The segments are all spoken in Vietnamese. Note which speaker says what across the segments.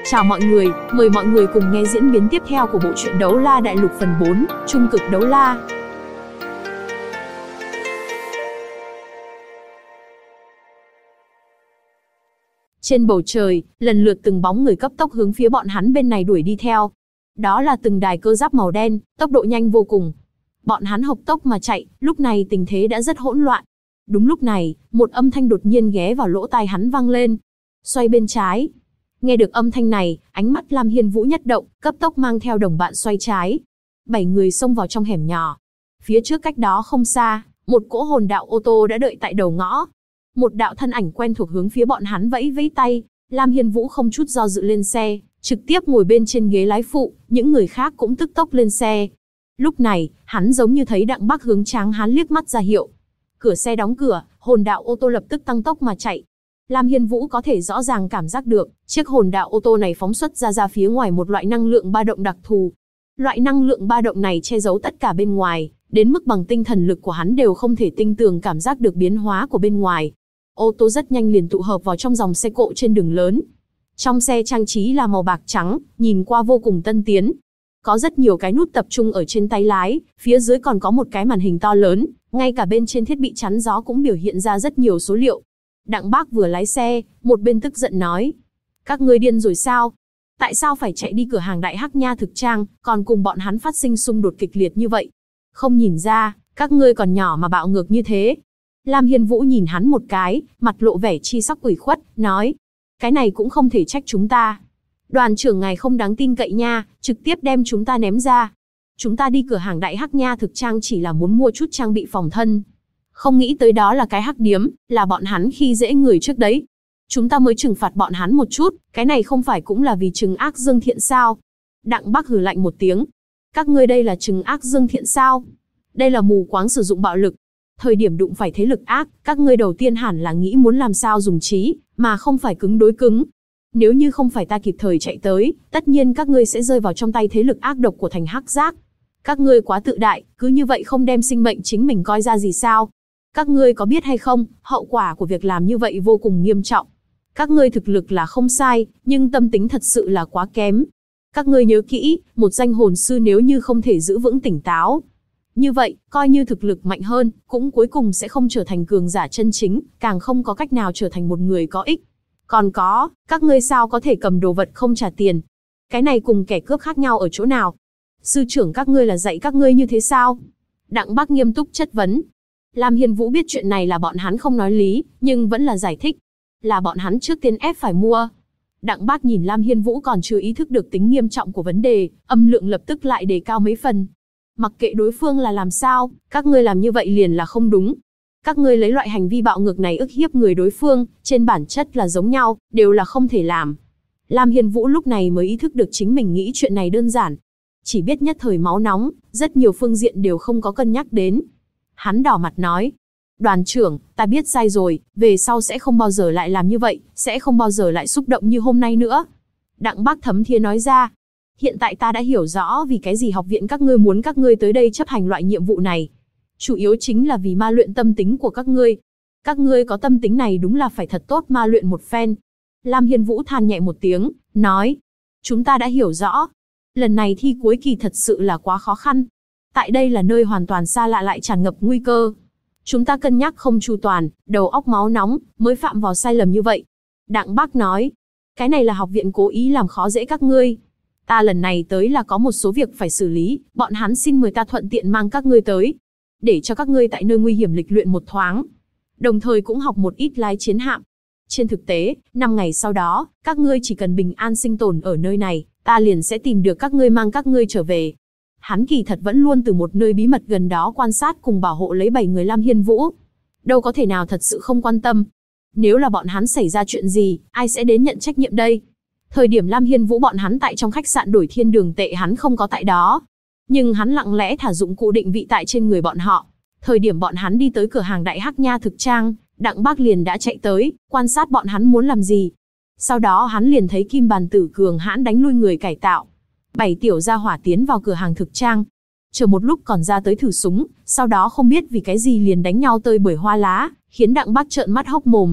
Speaker 1: Chào mọi người, mời mọi người cùng nghe diễn biến tiếp theo của bộ truyện Đấu La Đại Lục phần 4, Trung cực đấu la. Trên bầu trời, lần lượt từng bóng người cấp tốc hướng phía bọn hắn bên này đuổi đi theo. Đó là từng đài cơ giáp màu đen, tốc độ nhanh vô cùng. Bọn hắn hộc tốc mà chạy, lúc này tình thế đã rất hỗn loạn. Đúng lúc này, một âm thanh đột nhiên ghé vào lỗ tai hắn vang lên. Xoay bên trái. Nghe được âm thanh này, ánh mắt Lam Hiên Vũ nhất động, cấp tốc mang theo đồng bạn xoay trái. 7 người xông vào trong hẻm nhỏ. Phía trước cách đó không xa, một cỗ hồn đạo ô tô đã đợi tại đầu ngõ. Một đạo thân ảnh quen thuộc hướng phía bọn hắn vẫy vẫy tay. Lam Hiên Vũ không chút do dự lên xe, trực tiếp ngồi bên trên ghế lái phụ, những người khác cũng tức tốc lên xe. Lúc này, hắn giống như thấy Đặng Bắc hướng Tráng Hán liếc mắt ra hiệu. Cửa xe đóng cửa, hồn đạo ô tô lập tức tăng tốc mà chạy. Lam Hiên Vũ có thể rõ ràng cảm giác được, chiếc hồn đạo ô tô này phóng xuất ra phía ngoài một loại năng lượng ba động đặc thù. Loại năng lượng ba động này che giấu tất cả bên ngoài, đến mức bằng tinh thần lực của hắn đều không thể tinh tường cảm giác được biến hóa của bên ngoài. Ô tô rất nhanh liền tụ hợp vào trong dòng xe cộ trên đường lớn. Trong xe trang trí là màu bạc trắng, nhìn qua vô cùng tân tiến. Có rất nhiều cái nút tập trung ở trên tay lái, phía dưới còn có một cái màn hình to lớn, ngay cả bên trên thiết bị chắn gió cũng biểu hiện ra rất nhiều số liệu. Đặng Bác vừa lái xe, một bên tức giận nói. Các ngươi điên rồi sao? Tại sao phải chạy đi cửa hàng Đại Hắc Nha thực trang, còn cùng bọn hắn phát sinh xung đột kịch liệt như vậy? Không nhìn ra, các ngươi còn nhỏ mà bạo ngược như thế. Lam Hiên Vũ nhìn hắn một cái, mặt lộ vẻ chi sắc ủy khuất, nói. Cái này cũng không thể trách chúng ta. Đoàn trưởng ngài không đáng tin cậy nha, trực tiếp đem chúng ta ném ra. Chúng ta đi cửa hàng Đại Hắc Nha thực trang chỉ là muốn mua chút trang bị phòng thân. Không nghĩ tới đó là cái hắc điếm, là bọn hắn khi dễ người trước đấy. Chúng ta mới trừng phạt bọn hắn một chút, cái này không phải cũng là vì trừng ác dương thiện sao? Đặng Bắc hừ lạnh một tiếng. Các ngươi đây là trừng ác dương thiện sao? Đây là mù quáng sử dụng bạo lực. Thời điểm đụng phải thế lực ác, các ngươi đầu tiên hẳn là nghĩ muốn làm sao dùng trí, mà không phải cứng đối cứng. Nếu như không phải ta kịp thời chạy tới, tất nhiên các ngươi sẽ rơi vào trong tay thế lực ác độc của thành Hắc Giác. Các ngươi quá tự đại, cứ như vậy không đem sinh mệnh chính mình coi ra gì sao? Các ngươi có biết hay không, hậu quả của việc làm như vậy vô cùng nghiêm trọng. Các ngươi thực lực là không sai, nhưng tâm tính thật sự là quá kém. Các ngươi nhớ kỹ, một danh hồn sư nếu như không thể giữ vững tỉnh táo, như vậy, coi như thực lực mạnh hơn, cũng cuối cùng sẽ không trở thành cường giả chân chính, càng không có cách nào trở thành một người có ích. Còn có, các ngươi sao có thể cầm đồ vật không trả tiền? Cái này cùng kẻ cướp khác nhau ở chỗ nào? Sư trưởng các ngươi là dạy các ngươi như thế sao? Đặng Bắc nghiêm túc chất vấn. Lam Hiên Vũ biết chuyện này là bọn hắn không nói lý, nhưng vẫn là giải thích. Là bọn hắn trước tiên ép phải mua. Đặng Bắc nhìn Lam Hiên Vũ còn chưa ý thức được tính nghiêm trọng của vấn đề, âm lượng lập tức lại đề cao mấy phần. Mặc kệ đối phương là làm sao, các ngươi làm như vậy liền là không đúng. Các ngươi lấy loại hành vi bạo ngược này ức hiếp người đối phương, trên bản chất là giống nhau, đều là không thể làm. Lam Hiên Vũ lúc này mới ý thức được chính mình nghĩ chuyện này đơn giản. Chỉ biết nhất thời máu nóng, rất nhiều phương diện đều không có cân nhắc đến. Hắn đỏ mặt nói. Đoàn trưởng, ta biết sai rồi, về sau sẽ không bao giờ lại làm như vậy, sẽ không bao giờ lại xúc động như hôm nay nữa. Đặng Bác thấm thía nói ra. Hiện tại ta đã hiểu rõ vì cái gì học viện các ngươi muốn các ngươi tới đây chấp hành loại nhiệm vụ này. Chủ yếu chính là vì ma luyện tâm tính của các ngươi. Các ngươi có tâm tính này đúng là phải thật tốt ma luyện một phen. Lam Hiên Vũ than nhẹ một tiếng, nói. Chúng ta đã hiểu rõ. Lần này thi cuối kỳ thật sự là quá khó khăn. Tại đây là nơi hoàn toàn xa lạ lại tràn ngập nguy cơ. Chúng ta cân nhắc không chu toàn, đầu óc máu nóng, mới phạm vào sai lầm như vậy. Đặng Bác nói. Cái này là học viện cố ý làm khó dễ các ngươi. Ta lần này tới là có một số việc phải xử lý, bọn hắn xin mời ta thuận tiện mang các ngươi tới. Để cho các ngươi tại nơi nguy hiểm lịch luyện một thoáng. Đồng thời cũng học một ít lái chiến hạm. Trên thực tế, 5 ngày sau đó, các ngươi chỉ cần bình an sinh tồn ở nơi này, ta liền sẽ tìm được các ngươi mang các ngươi trở về. Hắn kỳ thật vẫn luôn từ một nơi bí mật gần đó quan sát cùng bảo hộ lấy 7 người Lam Hiên Vũ. Đâu có thể nào thật sự không quan tâm. Nếu là bọn hắn xảy ra chuyện gì, ai sẽ đến nhận trách nhiệm đây? Thời điểm Lam Hiên Vũ bọn hắn tại trong khách sạn đổi thiên đường tệ hắn không có tại đó. Nhưng hắn lặng lẽ thả dụng cụ định vị tại trên người bọn họ. Thời điểm bọn hắn đi tới cửa hàng Đại Hắc Nha thực trang, Đặng Bác liền đã chạy tới, quan sát bọn hắn muốn làm gì. Sau đó hắn liền thấy kim bàn tử cường hãn đánh lui người cải tạo. 7 tiểu gia hỏa tiến vào cửa hàng thực trang. Chờ một lúc còn ra tới thử súng, sau đó không biết vì cái gì liền đánh nhau tơi bời hoa lá, khiến Đặng Bác trợn mắt hốc mồm.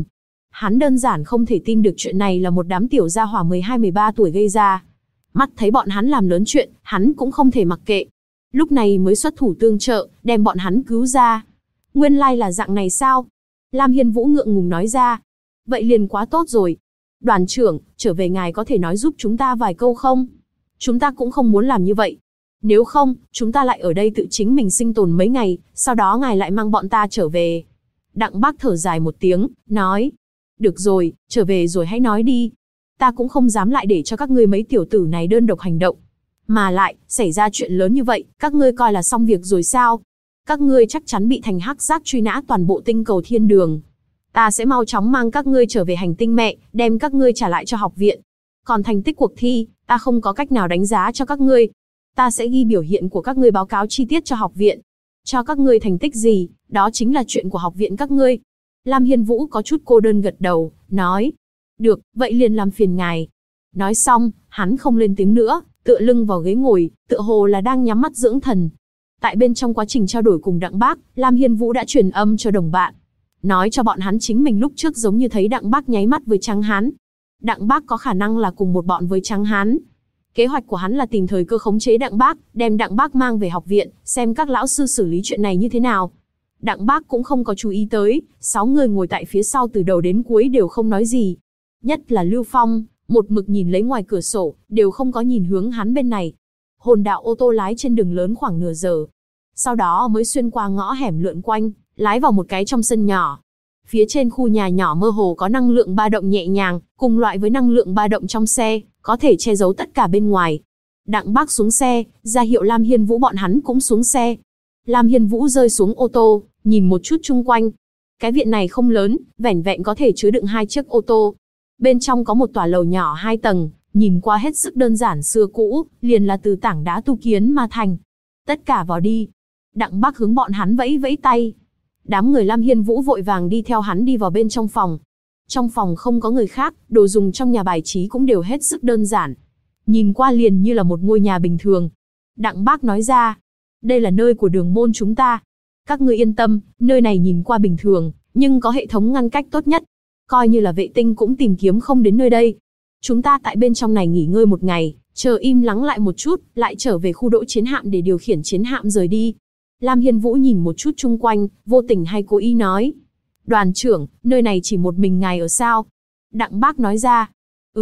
Speaker 1: Hắn đơn giản không thể tin được chuyện này là một đám tiểu gia hỏa 12-13 tuổi gây ra. Mắt thấy bọn hắn làm lớn chuyện, hắn cũng không thể mặc kệ. Lúc này mới xuất thủ tương trợ, đem bọn hắn cứu ra. Nguyên lai là dạng này sao? Lam Hiên Vũ ngượng ngùng nói ra. Vậy liền quá tốt rồi. Đoàn trưởng, trở về ngài có thể nói giúp chúng ta vài câu không? Chúng ta cũng không muốn làm như vậy. Nếu không, chúng ta lại ở đây tự chính mình sinh tồn mấy ngày, sau đó ngài lại mang bọn ta trở về. Đặng Bác thở dài một tiếng, nói. Được rồi, trở về rồi hãy nói đi. Ta cũng không dám lại để cho các ngươi mấy tiểu tử này đơn độc hành động. Mà lại, xảy ra chuyện lớn như vậy, các ngươi coi là xong việc rồi sao? Các ngươi chắc chắn bị thành hắc giác truy nã toàn bộ tinh cầu thiên đường. Ta sẽ mau chóng mang các ngươi trở về hành tinh mẹ, đem các ngươi trả lại cho học viện. Còn thành tích cuộc thi, ta không có cách nào đánh giá cho các ngươi. Ta sẽ ghi biểu hiện của các ngươi báo cáo chi tiết cho học viện. Cho các ngươi thành tích gì, đó chính là chuyện của học viện các ngươi. Lam Hiên Vũ có chút cô đơn gật đầu, nói. Được, vậy liền làm phiền ngài. Nói xong, hắn không lên tiếng nữa, tựa lưng vào ghế ngồi, tựa hồ là đang nhắm mắt dưỡng thần. Tại bên trong quá trình trao đổi cùng Đặng Bác, Lam Hiên Vũ đã truyền âm cho đồng bạn. Nói cho bọn hắn chính mình lúc trước giống như thấy Đặng Bác nháy mắt với Tráng Hán. Đặng Bác có khả năng là cùng một bọn với Tráng Hán. Kế hoạch của hắn là tìm thời cơ khống chế Đặng Bác, đem Đặng Bác mang về học viện, xem các lão sư xử lý chuyện này như thế nào. Đặng Bác cũng không có chú ý tới, 6 người ngồi tại phía sau từ đầu đến cuối đều không nói gì. Nhất là Lưu Phong, một mực nhìn lấy ngoài cửa sổ, đều không có nhìn hướng hắn bên này. Hồn đạo ô tô lái trên đường lớn khoảng nửa giờ. Sau đó mới xuyên qua ngõ hẻm lượn quanh, lái vào một cái trong sân nhỏ. Phía trên khu nhà nhỏ mơ hồ có năng lượng ba động nhẹ nhàng, cùng loại với năng lượng ba động trong xe, có thể che giấu tất cả bên ngoài. Đặng Bác xuống xe, ra hiệu Lam Hiên Vũ bọn hắn cũng xuống xe. Lam Hiên Vũ rơi xuống ô tô, nhìn một chút chung quanh. Cái viện này không lớn, vẻn vẹn có thể chứa đựng 2 chiếc ô tô. Bên trong có một tòa lầu nhỏ 2 tầng, nhìn qua hết sức đơn giản xưa cũ, liền là từ tảng đá tu kiến mà thành. Tất cả vào đi. Đặng Bác hướng bọn hắn vẫy vẫy tay. Đám người Lam Hiên Vũ vội vàng đi theo hắn đi vào bên trong phòng. Trong phòng không có người khác, đồ dùng trong nhà bài trí cũng đều hết sức đơn giản. Nhìn qua liền như là một ngôi nhà bình thường. Đặng Bác nói ra, đây là nơi của đường môn chúng ta. Các ngươi yên tâm, nơi này nhìn qua bình thường, nhưng có hệ thống ngăn cách tốt nhất. Coi như là vệ tinh cũng tìm kiếm không đến nơi đây. Chúng ta tại bên trong này nghỉ ngơi một ngày, chờ im lắng lại một chút, lại trở về khu đỗ chiến hạm để điều khiển chiến hạm rời đi. Lam Hiên Vũ nhìn một chút chung quanh, vô tình hay cố ý nói. Đoàn trưởng, nơi này chỉ một mình ngài ở sao? Đặng Bác nói ra.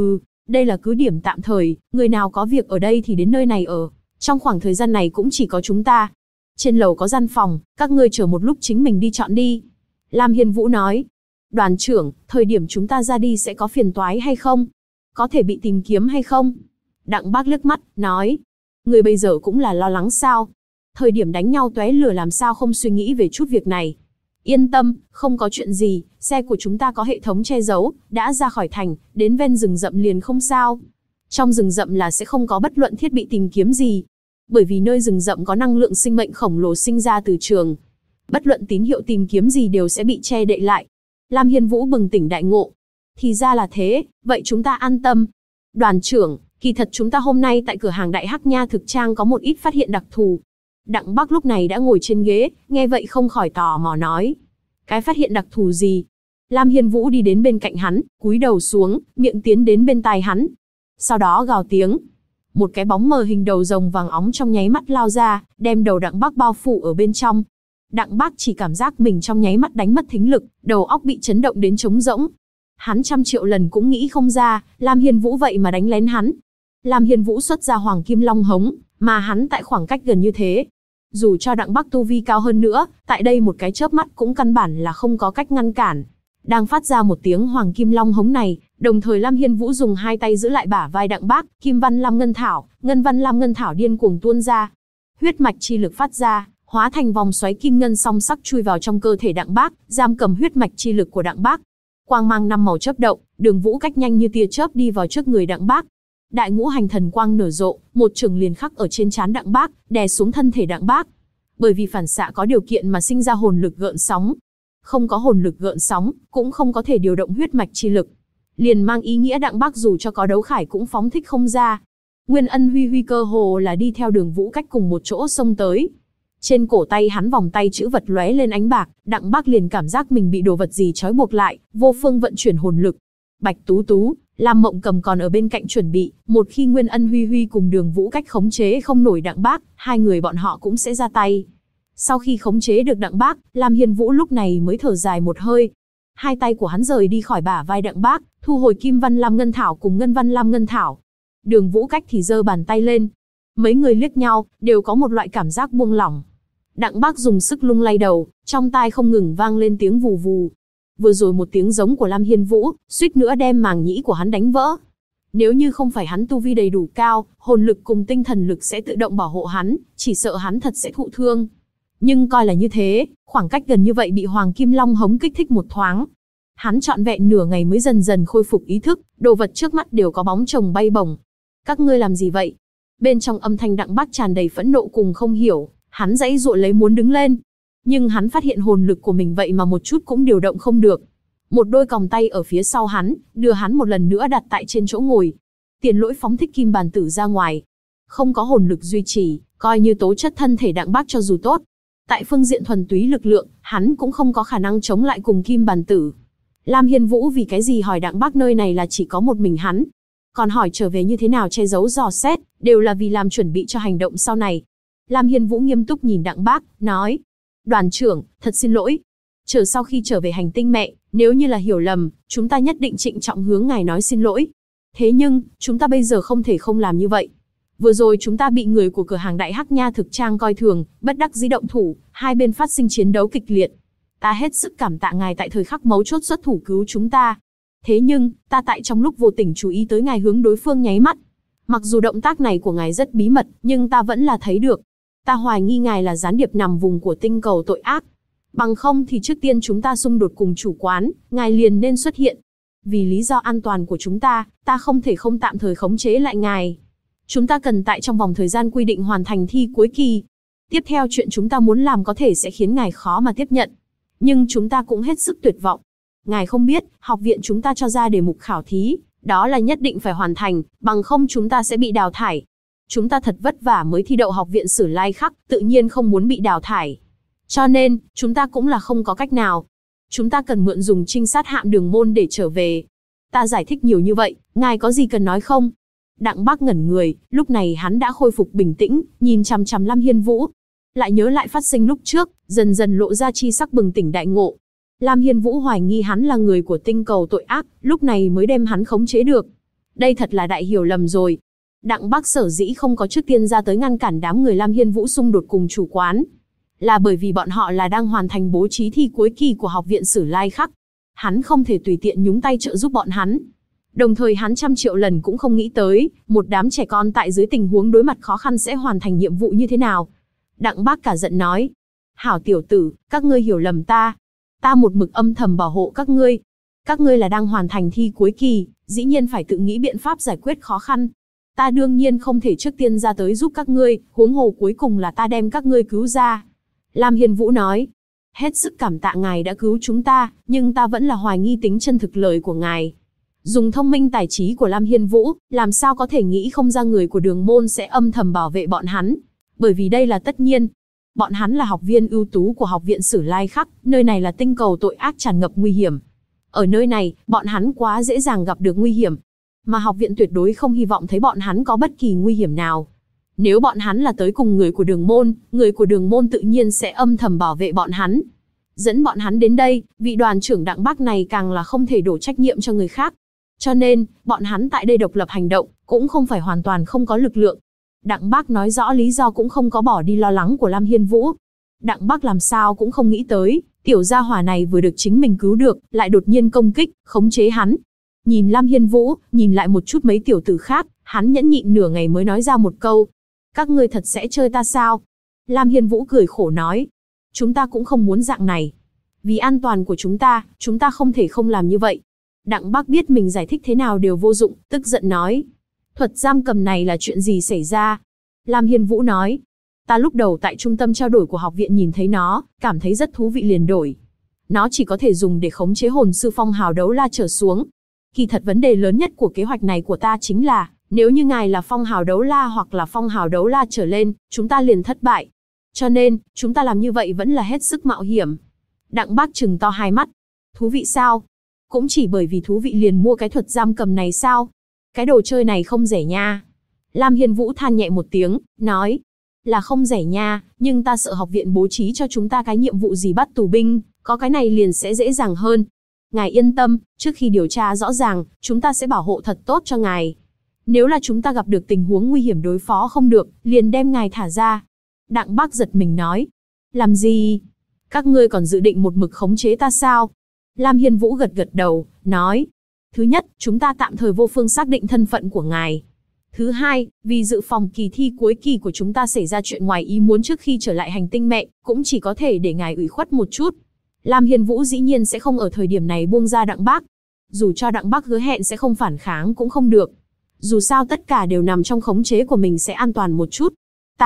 Speaker 1: Đây là cứ điểm tạm thời, người nào có việc ở đây thì đến nơi này ở. Trong khoảng thời gian này cũng chỉ có chúng ta. Trên lầu có gian phòng, các ngươi chờ một lúc chính mình đi chọn đi. Lam Hiên Vũ nói. Đoàn trưởng, thời điểm chúng ta ra đi sẽ có phiền toái hay không? Có thể bị tìm kiếm hay không? Đặng Bác liếc mắt, nói. Người bây giờ cũng là lo lắng sao? Thời điểm đánh nhau tóe lửa làm sao không suy nghĩ về chút việc này. Yên tâm, không có chuyện gì, xe của chúng ta có hệ thống che giấu, đã ra khỏi thành, đến ven rừng rậm liền không sao. Trong rừng rậm là sẽ không có bất luận thiết bị tìm kiếm gì. Bởi vì nơi rừng rậm có năng lượng sinh mệnh khổng lồ sinh ra từ trường. Bất luận tín hiệu tìm kiếm gì đều sẽ bị che đậy lại. Lam Hiên Vũ bừng tỉnh đại ngộ. Thì ra là thế, vậy chúng ta an tâm. Đoàn trưởng, kỳ thật chúng ta hôm nay tại cửa hàng Đại Hắc Nha thực trang có một ít phát hiện đặc thù. Đặng Bác lúc này đã ngồi trên ghế, nghe vậy không khỏi tò mò nói. Cái phát hiện đặc thù gì? Lam Hiên Vũ đi đến bên cạnh hắn, cúi đầu xuống, miệng tiến đến bên tai hắn. Sau đó gào tiếng. Một cái bóng mờ hình đầu rồng vàng óng trong nháy mắt lao ra, đem đầu Đặng Bác bao phủ ở bên trong. Đặng Bác chỉ cảm giác mình trong nháy mắt đánh mất thính lực, đầu óc bị chấn động đến trống rỗng. Hắn 100 triệu lần cũng nghĩ không ra, Lam Hiên Vũ vậy mà đánh lén hắn. Lam Hiên Vũ xuất ra Hoàng Kim Long hống, mà hắn tại khoảng cách gần như thế. Dù cho Đặng Bác tu vi cao hơn nữa, tại đây một cái chớp mắt cũng căn bản là không có cách ngăn cản. Đang phát ra một tiếng Hoàng Kim Long hống này, đồng thời Lam Hiên Vũ dùng 2 tay giữ lại bả vai Đặng Bác, Kim Văn Lam Ngân Thảo, Ngân Văn Lam Ngân Thảo điên cuồng tuôn ra. Huyết mạch chi lực phát ra, hóa thành vòng xoáy kim ngân song sắc chui vào trong cơ thể Đặng Bác, giam cầm huyết mạch chi lực của Đặng Bác. Quang mang 5 màu chớp động, Đường Vũ cách nhanh như tia chớp đi vào trước người Đặng Bác. Đại ngũ hành thần quang nở rộ, một chưởng liền khắc ở trên trán Đặng Bác, đè xuống thân thể Đặng Bác. Bởi vì phản xạ có điều kiện mà sinh ra hồn lực gợn sóng. Không có hồn lực gợn sóng, cũng không có thể điều động huyết mạch chi lực. Liền mang ý nghĩa Đặng Bác dù cho có đấu khải cũng phóng thích không ra. Nguyên Ân Huy Huy cơ hồ là đi theo Đường Vũ cách cùng một chỗ xông tới. Trên cổ tay hắn vòng tay chữ vật lóe lên ánh bạc, Đặng Bác liền cảm giác mình bị đồ vật gì trói buộc lại, vô phương vận chuyển hồn lực. Bạch Tú Tú, Lam Mộng Cầm còn ở bên cạnh chuẩn bị, một khi Nguyên Ân Huy Huy cùng Đường Vũ Cách khống chế không nổi Đặng Bác, hai người bọn họ cũng sẽ ra tay. Sau khi khống chế được Đặng Bác, Lam Hiên Vũ lúc này mới thở dài một hơi. Hai tay của hắn rời đi khỏi bả vai Đặng Bác, thu hồi Kim Văn Lam Ngân Thảo cùng Ngân Văn Lam Ngân Thảo. Đường Vũ Cách thì giơ bàn tay lên. Mấy người liếc nhau, đều có một loại cảm giác buông lỏng. Đặng Bác dùng sức lung lay đầu, trong tai không ngừng vang lên tiếng vù vù. Vừa rồi một tiếng giống của Lam Hiên Vũ, suýt nữa đem màng nhĩ của hắn đánh vỡ. Nếu như không phải hắn tu vi đầy đủ cao, hồn lực cùng tinh thần lực sẽ tự động bảo hộ hắn, chỉ sợ hắn thật sẽ thụ thương. Nhưng coi là như thế, khoảng cách gần như vậy bị Hoàng Kim Long hống kích thích một thoáng. Hắn trọn vẹn nửa ngày mới dần dần khôi phục ý thức, đồ vật trước mắt đều có bóng chồng bay bổng. Các ngươi làm gì vậy? Bên trong âm thanh Đặng Bác tràn đầy phẫn nộ cùng không hiểu, hắn giãy giụa lấy muốn đứng lên. Nhưng hắn phát hiện hồn lực của mình vậy mà một chút cũng điều động không được. Một đôi còng tay ở phía sau hắn, đưa hắn một lần nữa đặt tại trên chỗ ngồi. Tiền Lỗi phóng thích kim bàn tử ra ngoài. Không có hồn lực duy trì, coi như tố chất thân thể Đặng Bác cho dù tốt. Tại phương diện thuần túy lực lượng, hắn cũng không có khả năng chống lại cùng kim bàn tử. Lam Hiên Vũ vì cái gì hỏi Đặng Bác nơi này là chỉ có một mình hắn. Còn hỏi trở về như thế nào che giấu dò xét, đều là vì làm chuẩn bị cho hành động sau này. Lam Hiên Vũ nghiêm túc nhìn Đặng Bác, nói. Đoàn trưởng, thật xin lỗi. Chờ sau khi trở về hành tinh mẹ, nếu như là hiểu lầm, chúng ta nhất định trịnh trọng hướng ngài nói xin lỗi. Thế nhưng, chúng ta bây giờ không thể không làm như vậy. Vừa rồi chúng ta bị người của cửa hàng Đại Hắc Nha thực trang coi thường, bất đắc dĩ động thủ, hai bên phát sinh chiến đấu kịch liệt. Ta hết sức cảm tạ ngài tại thời khắc mấu chốt xuất thủ cứu chúng ta. Thế nhưng, ta tại trong lúc vô tình chú ý tới ngài hướng đối phương nháy mắt. Mặc dù động tác này của ngài rất bí mật, nhưng ta vẫn là thấy được. Ta hoài nghi ngài là gián điệp nằm vùng của tinh cầu tội ác. Bằng không thì trước tiên chúng ta xung đột cùng chủ quán, ngài liền nên xuất hiện. Vì lý do an toàn của chúng ta không thể không tạm thời khống chế lại ngài. Chúng ta cần tại trong vòng thời gian quy định hoàn thành thi cuối kỳ. Tiếp theo chuyện chúng ta muốn làm có thể sẽ khiến ngài khó mà tiếp nhận. Nhưng chúng ta cũng hết sức tuyệt vọng. Ngài không biết, học viện chúng ta cho ra đề mục khảo thí, đó là nhất định phải hoàn thành, bằng không chúng ta sẽ bị đào thải. Chúng ta thật vất vả mới thi đậu học viện Sử Lai Khắc, tự nhiên không muốn bị đào thải. Cho nên, chúng ta cũng là không có cách nào. Chúng ta cần mượn dùng trinh sát hạm Đường Môn để trở về. Ta giải thích nhiều như vậy, ngài có gì cần nói không? Đặng Bác ngẩn người, lúc này hắn đã khôi phục bình tĩnh, nhìn chằm chằm Lam Hiên Vũ. Lại nhớ lại phát sinh lúc trước, dần dần lộ ra chi sắc bừng tỉnh đại ngộ. Lam Hiên Vũ hoài nghi hắn là người của tinh cầu tội ác, lúc này mới đem hắn khống chế được. Đây thật là đại hiểu lầm rồi. Đặng Bác sở dĩ không có trước tiên ra tới ngăn cản đám người Lam Hiên Vũ xung đột cùng chủ quán, là bởi vì bọn họ là đang hoàn thành bố trí thi cuối kỳ của học viện Sử Lai Khắc. Hắn không thể tùy tiện nhúng tay trợ giúp bọn hắn. Đồng thời hắn trăm triệu lần cũng không nghĩ tới, một đám trẻ con tại dưới tình huống đối mặt khó khăn sẽ hoàn thành nhiệm vụ như thế nào. Đặng Bác cả giận nói. Hảo tiểu tử, các ngươi hiểu lầm ta. Ta một mực âm thầm bảo hộ các ngươi. Các ngươi là đang hoàn thành thi cuối kỳ, dĩ nhiên phải tự nghĩ biện pháp giải quyết khó khăn. Ta đương nhiên không thể trước tiên ra tới giúp các ngươi, huống hồ cuối cùng là ta đem các ngươi cứu ra. Lam Hiên Vũ nói. Hết sức cảm tạ ngài đã cứu chúng ta, nhưng ta vẫn là hoài nghi tính chân thực lời của ngài. Dùng thông minh tài trí của Lam Hiên Vũ, làm sao có thể nghĩ không ra người của Đường Môn sẽ âm thầm bảo vệ bọn hắn. Bởi vì đây là tất nhiên. Bọn hắn là học viên ưu tú của học viện Sử Lai Khắc, nơi này là tinh cầu tội ác tràn ngập nguy hiểm. Ở nơi này, bọn hắn quá dễ dàng gặp được nguy hiểm. Mà học viện tuyệt đối không hy vọng thấy bọn hắn có bất kỳ nguy hiểm nào. Nếu bọn hắn là tới cùng người của Đường Môn tự nhiên sẽ âm thầm bảo vệ bọn hắn. Dẫn bọn hắn đến đây, vị đoàn trưởng Đặng Bác này càng là không thể đổ trách nhiệm cho người khác. Cho nên, bọn hắn tại đây độc lập hành động, cũng không phải hoàn toàn không có lực lượng. Đặng Bác nói rõ lý do cũng không có bỏ đi lo lắng của Lam Hiên Vũ. Đặng Bác làm sao cũng không nghĩ tới, tiểu gia hỏa này vừa được chính mình cứu được, lại đột nhiên công kích, khống chế hắn. Nhìn Lam Hiên Vũ, nhìn lại một chút mấy tiểu tử khác, hắn nhẫn nhịn nửa ngày mới nói ra một câu. Các ngươi thật sẽ chơi ta sao? Lam Hiên Vũ cười khổ nói. Chúng ta cũng không muốn dạng này. Vì an toàn của chúng ta không thể không làm như vậy. Đặng Bác biết mình giải thích thế nào đều vô dụng, tức giận nói. Thuật giam cầm này là chuyện gì xảy ra? Lam Hiên Vũ nói. Ta lúc đầu tại trung tâm trao đổi của học viện nhìn thấy nó, cảm thấy rất thú vị liền đổi. Nó chỉ có thể dùng để khống chế hồn sư phong hào đấu la trở xuống. Kỳ thật vấn đề lớn nhất của kế hoạch này của ta chính là, nếu như ngài là phong hào đấu la hoặc là phong hào đấu la trở lên, chúng ta liền thất bại. Cho nên, chúng ta làm như vậy vẫn là hết sức mạo hiểm. Đặng Bác trừng to hai mắt. Thú vị sao? Cũng chỉ bởi vì thú vị liền mua cái thuật giam cầm này sao? Cái đồ chơi này không rẻ nha. Lam Hiên Vũ than nhẹ một tiếng, nói. Là không rẻ nha, nhưng ta sợ học viện bố trí cho chúng ta cái nhiệm vụ gì bắt tù binh, có cái này liền sẽ dễ dàng hơn. Ngài yên tâm, trước khi điều tra rõ ràng, chúng ta sẽ bảo hộ thật tốt cho ngài. Nếu là chúng ta gặp được tình huống nguy hiểm đối phó không được, liền đem ngài thả ra. Đặng Bác giật mình nói. Làm gì? Các ngươi còn dự định một mực khống chế ta sao? Lam Hiên Vũ gật gật đầu, nói. Thứ nhất, chúng ta tạm thời vô phương xác định thân phận của ngài. Thứ hai, vì dự phòng kỳ thi cuối kỳ của chúng ta xảy ra chuyện ngoài ý muốn trước khi trở lại hành tinh mẹ, cũng chỉ có thể để ngài ủy khuất một chút. Lam Hiên Vũ dĩ nhiên sẽ không ở thời điểm này buông ra Đặng Bác. Dù cho Đặng Bác hứa hẹn sẽ không phản kháng cũng không được. Dù sao tất cả đều nằm trong khống chế của mình sẽ an toàn một chút.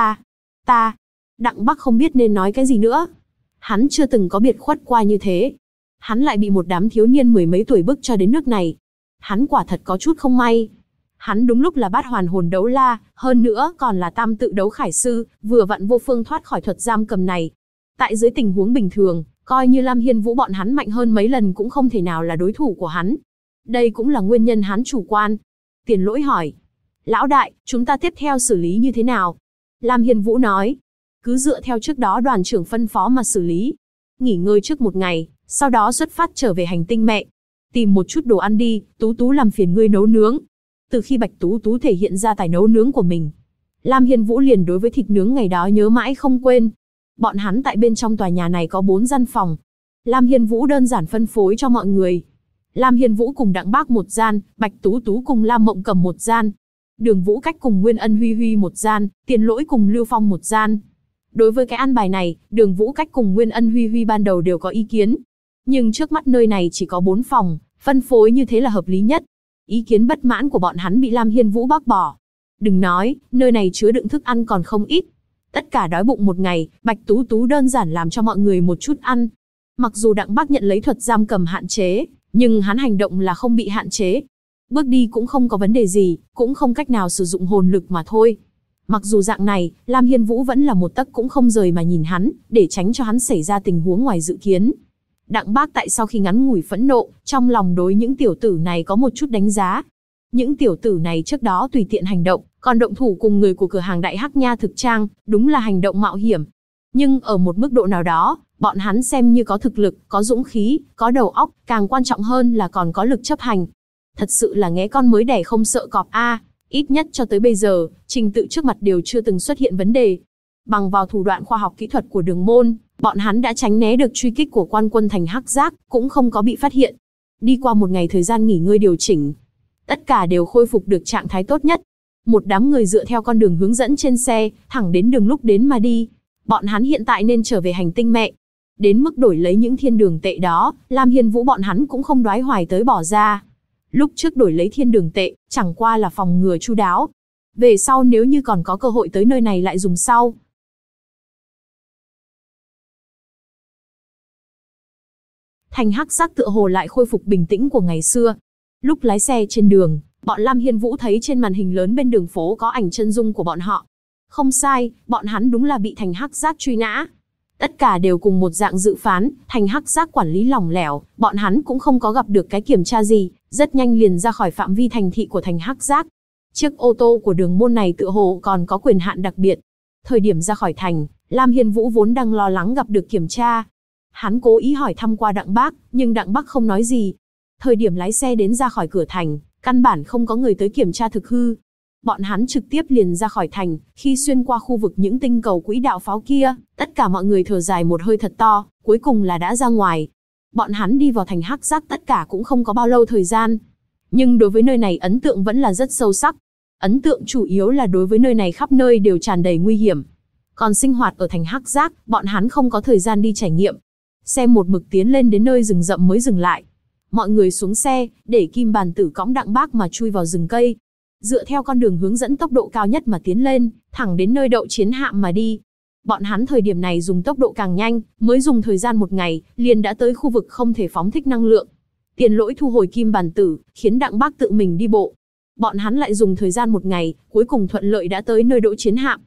Speaker 1: Ta. Đặng Bác không biết nên nói cái gì nữa. Hắn chưa từng có biệt khuất qua như thế. Hắn lại bị một đám thiếu niên mười mấy tuổi bức cho đến nước này. Hắn quả thật có chút không may. Hắn đúng lúc là bát hoàn hồn đấu la, hơn nữa còn là tam tự đấu khải sư, vừa vặn vô phương thoát khỏi thuật giam cầm này. Tại dưới tình huống bình thường, coi như Lam Hiên Vũ bọn hắn mạnh hơn mấy lần cũng không thể nào là đối thủ của hắn. Đây cũng là nguyên nhân hắn chủ quan. Tiền Lỗi hỏi. Lão đại, chúng ta tiếp theo xử lý như thế nào? Lam Hiên Vũ nói. Cứ dựa theo trước đó đoàn trưởng phân phó mà xử lý. Nghỉ ngơi trước một ngày, sau đó xuất phát trở về hành tinh mẹ. Tìm một chút đồ ăn đi, Tú Tú làm phiền ngươi nấu nướng. Từ khi Bạch Tú Tú thể hiện ra tài nấu nướng của mình, Lam Hiên Vũ liền đối với thịt nướng ngày đó nhớ mãi không quên. Bọn hắn tại bên trong tòa nhà này có 4 gian phòng. Lam Hiên Vũ đơn giản phân phối cho mọi người. Lam Hiên Vũ cùng Đặng Bác một gian, Bạch Tú Tú cùng Lam Mộng Cầm một gian. Đường Vũ Cách cùng Nguyên Ân Huy Huy một gian, Tiền Lỗi cùng Lưu Phong một gian. Đối với cái an bài này, Đường Vũ Cách cùng Nguyên Ân Huy Huy ban đầu đều có ý kiến. Nhưng trước mắt nơi này chỉ có 4 phòng, phân phối như thế là hợp lý nhất. Ý kiến bất mãn của bọn hắn bị Lam Hiên Vũ bác bỏ. Đừng nói, nơi này chứa đựng thức ăn còn không ít. Tất cả đói bụng một ngày, Bạch Tú Tú đơn giản làm cho mọi người một chút ăn. Mặc dù Đặng Bác nhận lấy thuật giam cầm hạn chế, nhưng hắn hành động là không bị hạn chế. Bước đi cũng không có vấn đề gì, cũng không cách nào sử dụng hồn lực mà thôi. Mặc dù dạng này, Lam Hiên Vũ vẫn là một tấc cũng không rời mà nhìn hắn, để tránh cho hắn xảy ra tình huống ngoài dự kiến. Đặng Bác tại sau khi ngắn ngủi phẫn nộ, trong lòng đối những tiểu tử này có một chút đánh giá. Những tiểu tử này trước đó tùy tiện hành động, còn động thủ cùng người của cửa hàng Đại Hắc Nha thực trang, đúng là hành động mạo hiểm. Nhưng ở một mức độ nào đó, bọn hắn xem như có thực lực, có dũng khí, có đầu óc, càng quan trọng hơn là còn có lực chấp hành. Thật sự là nghé con mới đẻ không sợ cọp a. Ít nhất cho tới bây giờ, trình tự trước mặt đều chưa từng xuất hiện vấn đề. Bằng vào thủ đoạn khoa học kỹ thuật của Đường Môn, bọn hắn đã tránh né được truy kích của quan quân thành Hắc Giác, cũng không có bị phát hiện. Đi qua một ngày thời gian nghỉ ngơi điều chỉnh, tất cả đều khôi phục được trạng thái tốt nhất. Một đám người dựa theo con đường hướng dẫn trên xe, thẳng đến đường lúc đến mà đi. Bọn hắn hiện tại nên trở về hành tinh mẹ. Đến mức đổi lấy những thiên đường tệ đó, Lam Hiên Vũ bọn hắn cũng không đoái hoài tới bỏ ra. Lúc trước đổi lấy thiên đường tệ, chẳng qua là phòng ngừa chu đáo. Về sau nếu như còn có cơ hội tới nơi này lại dùng sau. Thành Hắc Giác tựa hồ lại khôi phục bình tĩnh của ngày xưa. Lúc lái xe trên đường, bọn Lam Hiên Vũ thấy trên màn hình lớn bên đường phố có ảnh chân dung của bọn họ. Không sai, bọn hắn đúng là bị Thành Hắc Giác truy nã. Tất cả đều cùng một dạng dự phán, Thành Hắc Giác quản lý lỏng lẻo, bọn hắn cũng không có gặp được cái kiểm tra gì, rất nhanh liền ra khỏi phạm vi thành thị của Thành Hắc Giác. Chiếc ô tô của Đường Môn này tựa hồ còn có quyền hạn đặc biệt. Thời điểm ra khỏi thành, Lam Hiên Vũ vốn đang lo lắng gặp được kiểm tra. Hắn cố ý hỏi thăm qua Đặng Bác, nhưng Đặng Bác không nói gì. Thời điểm lái xe đến ra khỏi cửa thành, căn bản không có người tới kiểm tra thực hư. Bọn hắn trực tiếp liền ra khỏi thành, khi xuyên qua khu vực những tinh cầu quỹ đạo pháo kia, tất cả mọi người thở dài một hơi thật to, cuối cùng là đã ra ngoài. Bọn hắn đi vào thành Hắc Giác tất cả cũng không có bao lâu thời gian. Nhưng đối với nơi này ấn tượng vẫn là rất sâu sắc. Ấn tượng chủ yếu là đối với nơi này khắp nơi đều tràn đầy nguy hiểm. Còn sinh hoạt ở thành Hắc Giác, bọn hắn không có thời gian đi trải nghiệm. Xe một mực tiến lên đến nơi rừng rậm mới dừng lại. Mọi người xuống xe, để Kim Bàn Tử cõng Đặng Bác mà chui vào rừng cây. Dựa theo con đường hướng dẫn tốc độ cao nhất mà tiến lên, thẳng đến nơi đậu chiến hạm mà đi. Bọn hắn thời điểm này dùng tốc độ càng nhanh, mới dùng thời gian một ngày, liền đã tới khu vực không thể phóng thích năng lượng. Tiền Lỗi thu hồi Kim Bàn Tử, khiến Đặng Bác tự mình đi bộ. Bọn hắn lại dùng thời gian một ngày, cuối cùng thuận lợi đã tới nơi đỗ chiến hạm.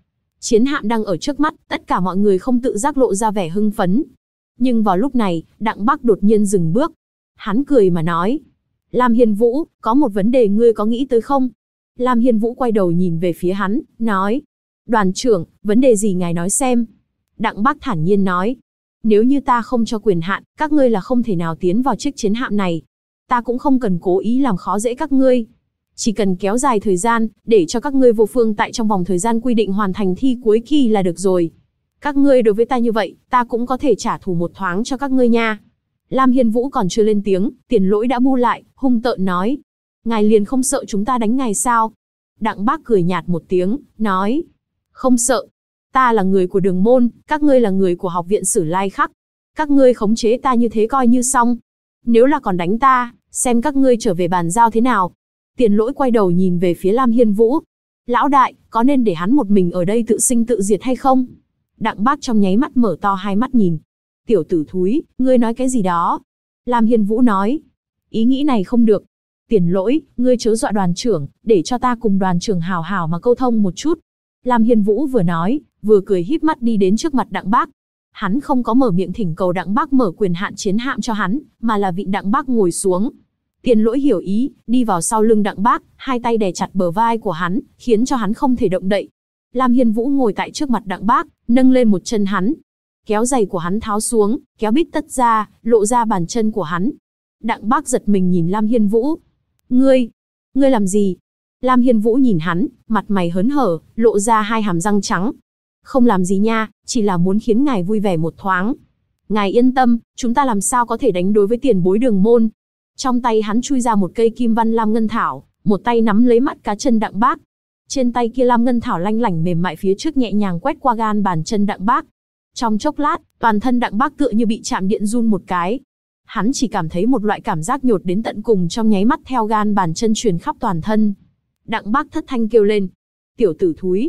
Speaker 1: Chiến hạm đang ở trước mắt, tất cả mọi người không tự giác lộ ra vẻ hưng phấn. Nhưng vào lúc này, Đặng Bắc đột nhiên dừng bước. Hắn cười mà nói. Lam Hiên Vũ, có một vấn đề ngươi có nghĩ tới không? Lam Hiên Vũ quay đầu nhìn về phía hắn, nói. Đoàn trưởng, vấn đề gì ngài nói xem. Đặng Bắc thản nhiên nói. Nếu như ta không cho quyền hạn, các ngươi là không thể nào tiến vào chiếc chiến hạm này. Ta cũng không cần cố ý làm khó dễ các ngươi. Chỉ cần kéo dài thời gian, để cho các ngươi vô phương tại trong vòng thời gian quy định hoàn thành thi cuối kỳ là được rồi. Các ngươi đối với ta như vậy, ta cũng có thể trả thù một thoáng cho các ngươi nha. Lam Hiên Vũ còn chưa lên tiếng, Tiền Lỗi đã bu lại, hung tợn nói. Ngài liền không sợ chúng ta đánh ngài sao? Đặng Bác cười nhạt một tiếng, nói. Không sợ. Ta là người của Đường Môn, các ngươi là người của Học viện Sử Lai Khắc. Các ngươi khống chế ta như thế coi như xong. Nếu là còn đánh ta, xem các ngươi trở về bàn giao thế nào. Tiền Lỗi quay đầu nhìn về phía Lam Hiên Vũ. Lão đại, có nên để hắn một mình ở đây tự sinh tự diệt hay không? Đặng Bác trong nháy mắt mở to hai mắt nhìn. Tiểu tử thúi, ngươi nói cái gì đó? Lam Hiên Vũ nói. Ý nghĩ này không được. Tiền Lỗi, ngươi chớ dọa đoàn trưởng, để cho ta cùng đoàn trưởng hào hào mà câu thông một chút. Lam Hiên Vũ vừa nói, vừa cười híp mắt đi đến trước mặt Đặng Bác. Hắn không có mở miệng thỉnh cầu Đặng Bác mở quyền hạn chiến hạm cho hắn, mà là vịn Đặng Bác ngồi xuống. Tiền Lỗi hiểu ý, đi vào sau lưng Đặng Bác, hai tay đè chặt bờ vai của hắn, khiến cho hắn không thể động đậy. Lam Hiên Vũ ngồi tại trước mặt Đặng Bác, nâng lên một chân hắn, kéo giày của hắn tháo xuống, kéo bít tất ra, lộ ra bàn chân của hắn. Đặng Bác giật mình nhìn Lam Hiên Vũ. Ngươi làm gì? Lam Hiên Vũ nhìn hắn, mặt mày hớn hở, lộ ra hai hàm răng trắng. Không làm gì nha, chỉ là muốn khiến ngài vui vẻ một thoáng. Ngài yên tâm, chúng ta làm sao có thể đánh đối với tiền bối Đường Môn. Trong tay hắn chui ra một cây kim văn lam ngân thảo, một tay nắm lấy mắt cá chân Đặng Bác. Trên tay kia lam ngân thảo lanh lảnh mềm mại phía trước nhẹ nhàng quét qua gan bàn chân Đặng Bác. Trong chốc lát, toàn thân Đặng Bác tựa như bị chạm điện run một cái. Hắn chỉ cảm thấy một loại cảm giác nhột đến tận cùng trong nháy mắt theo gan bàn chân truyền khắp toàn thân. Đặng Bác thất thanh kêu lên. Tiểu tử thúi,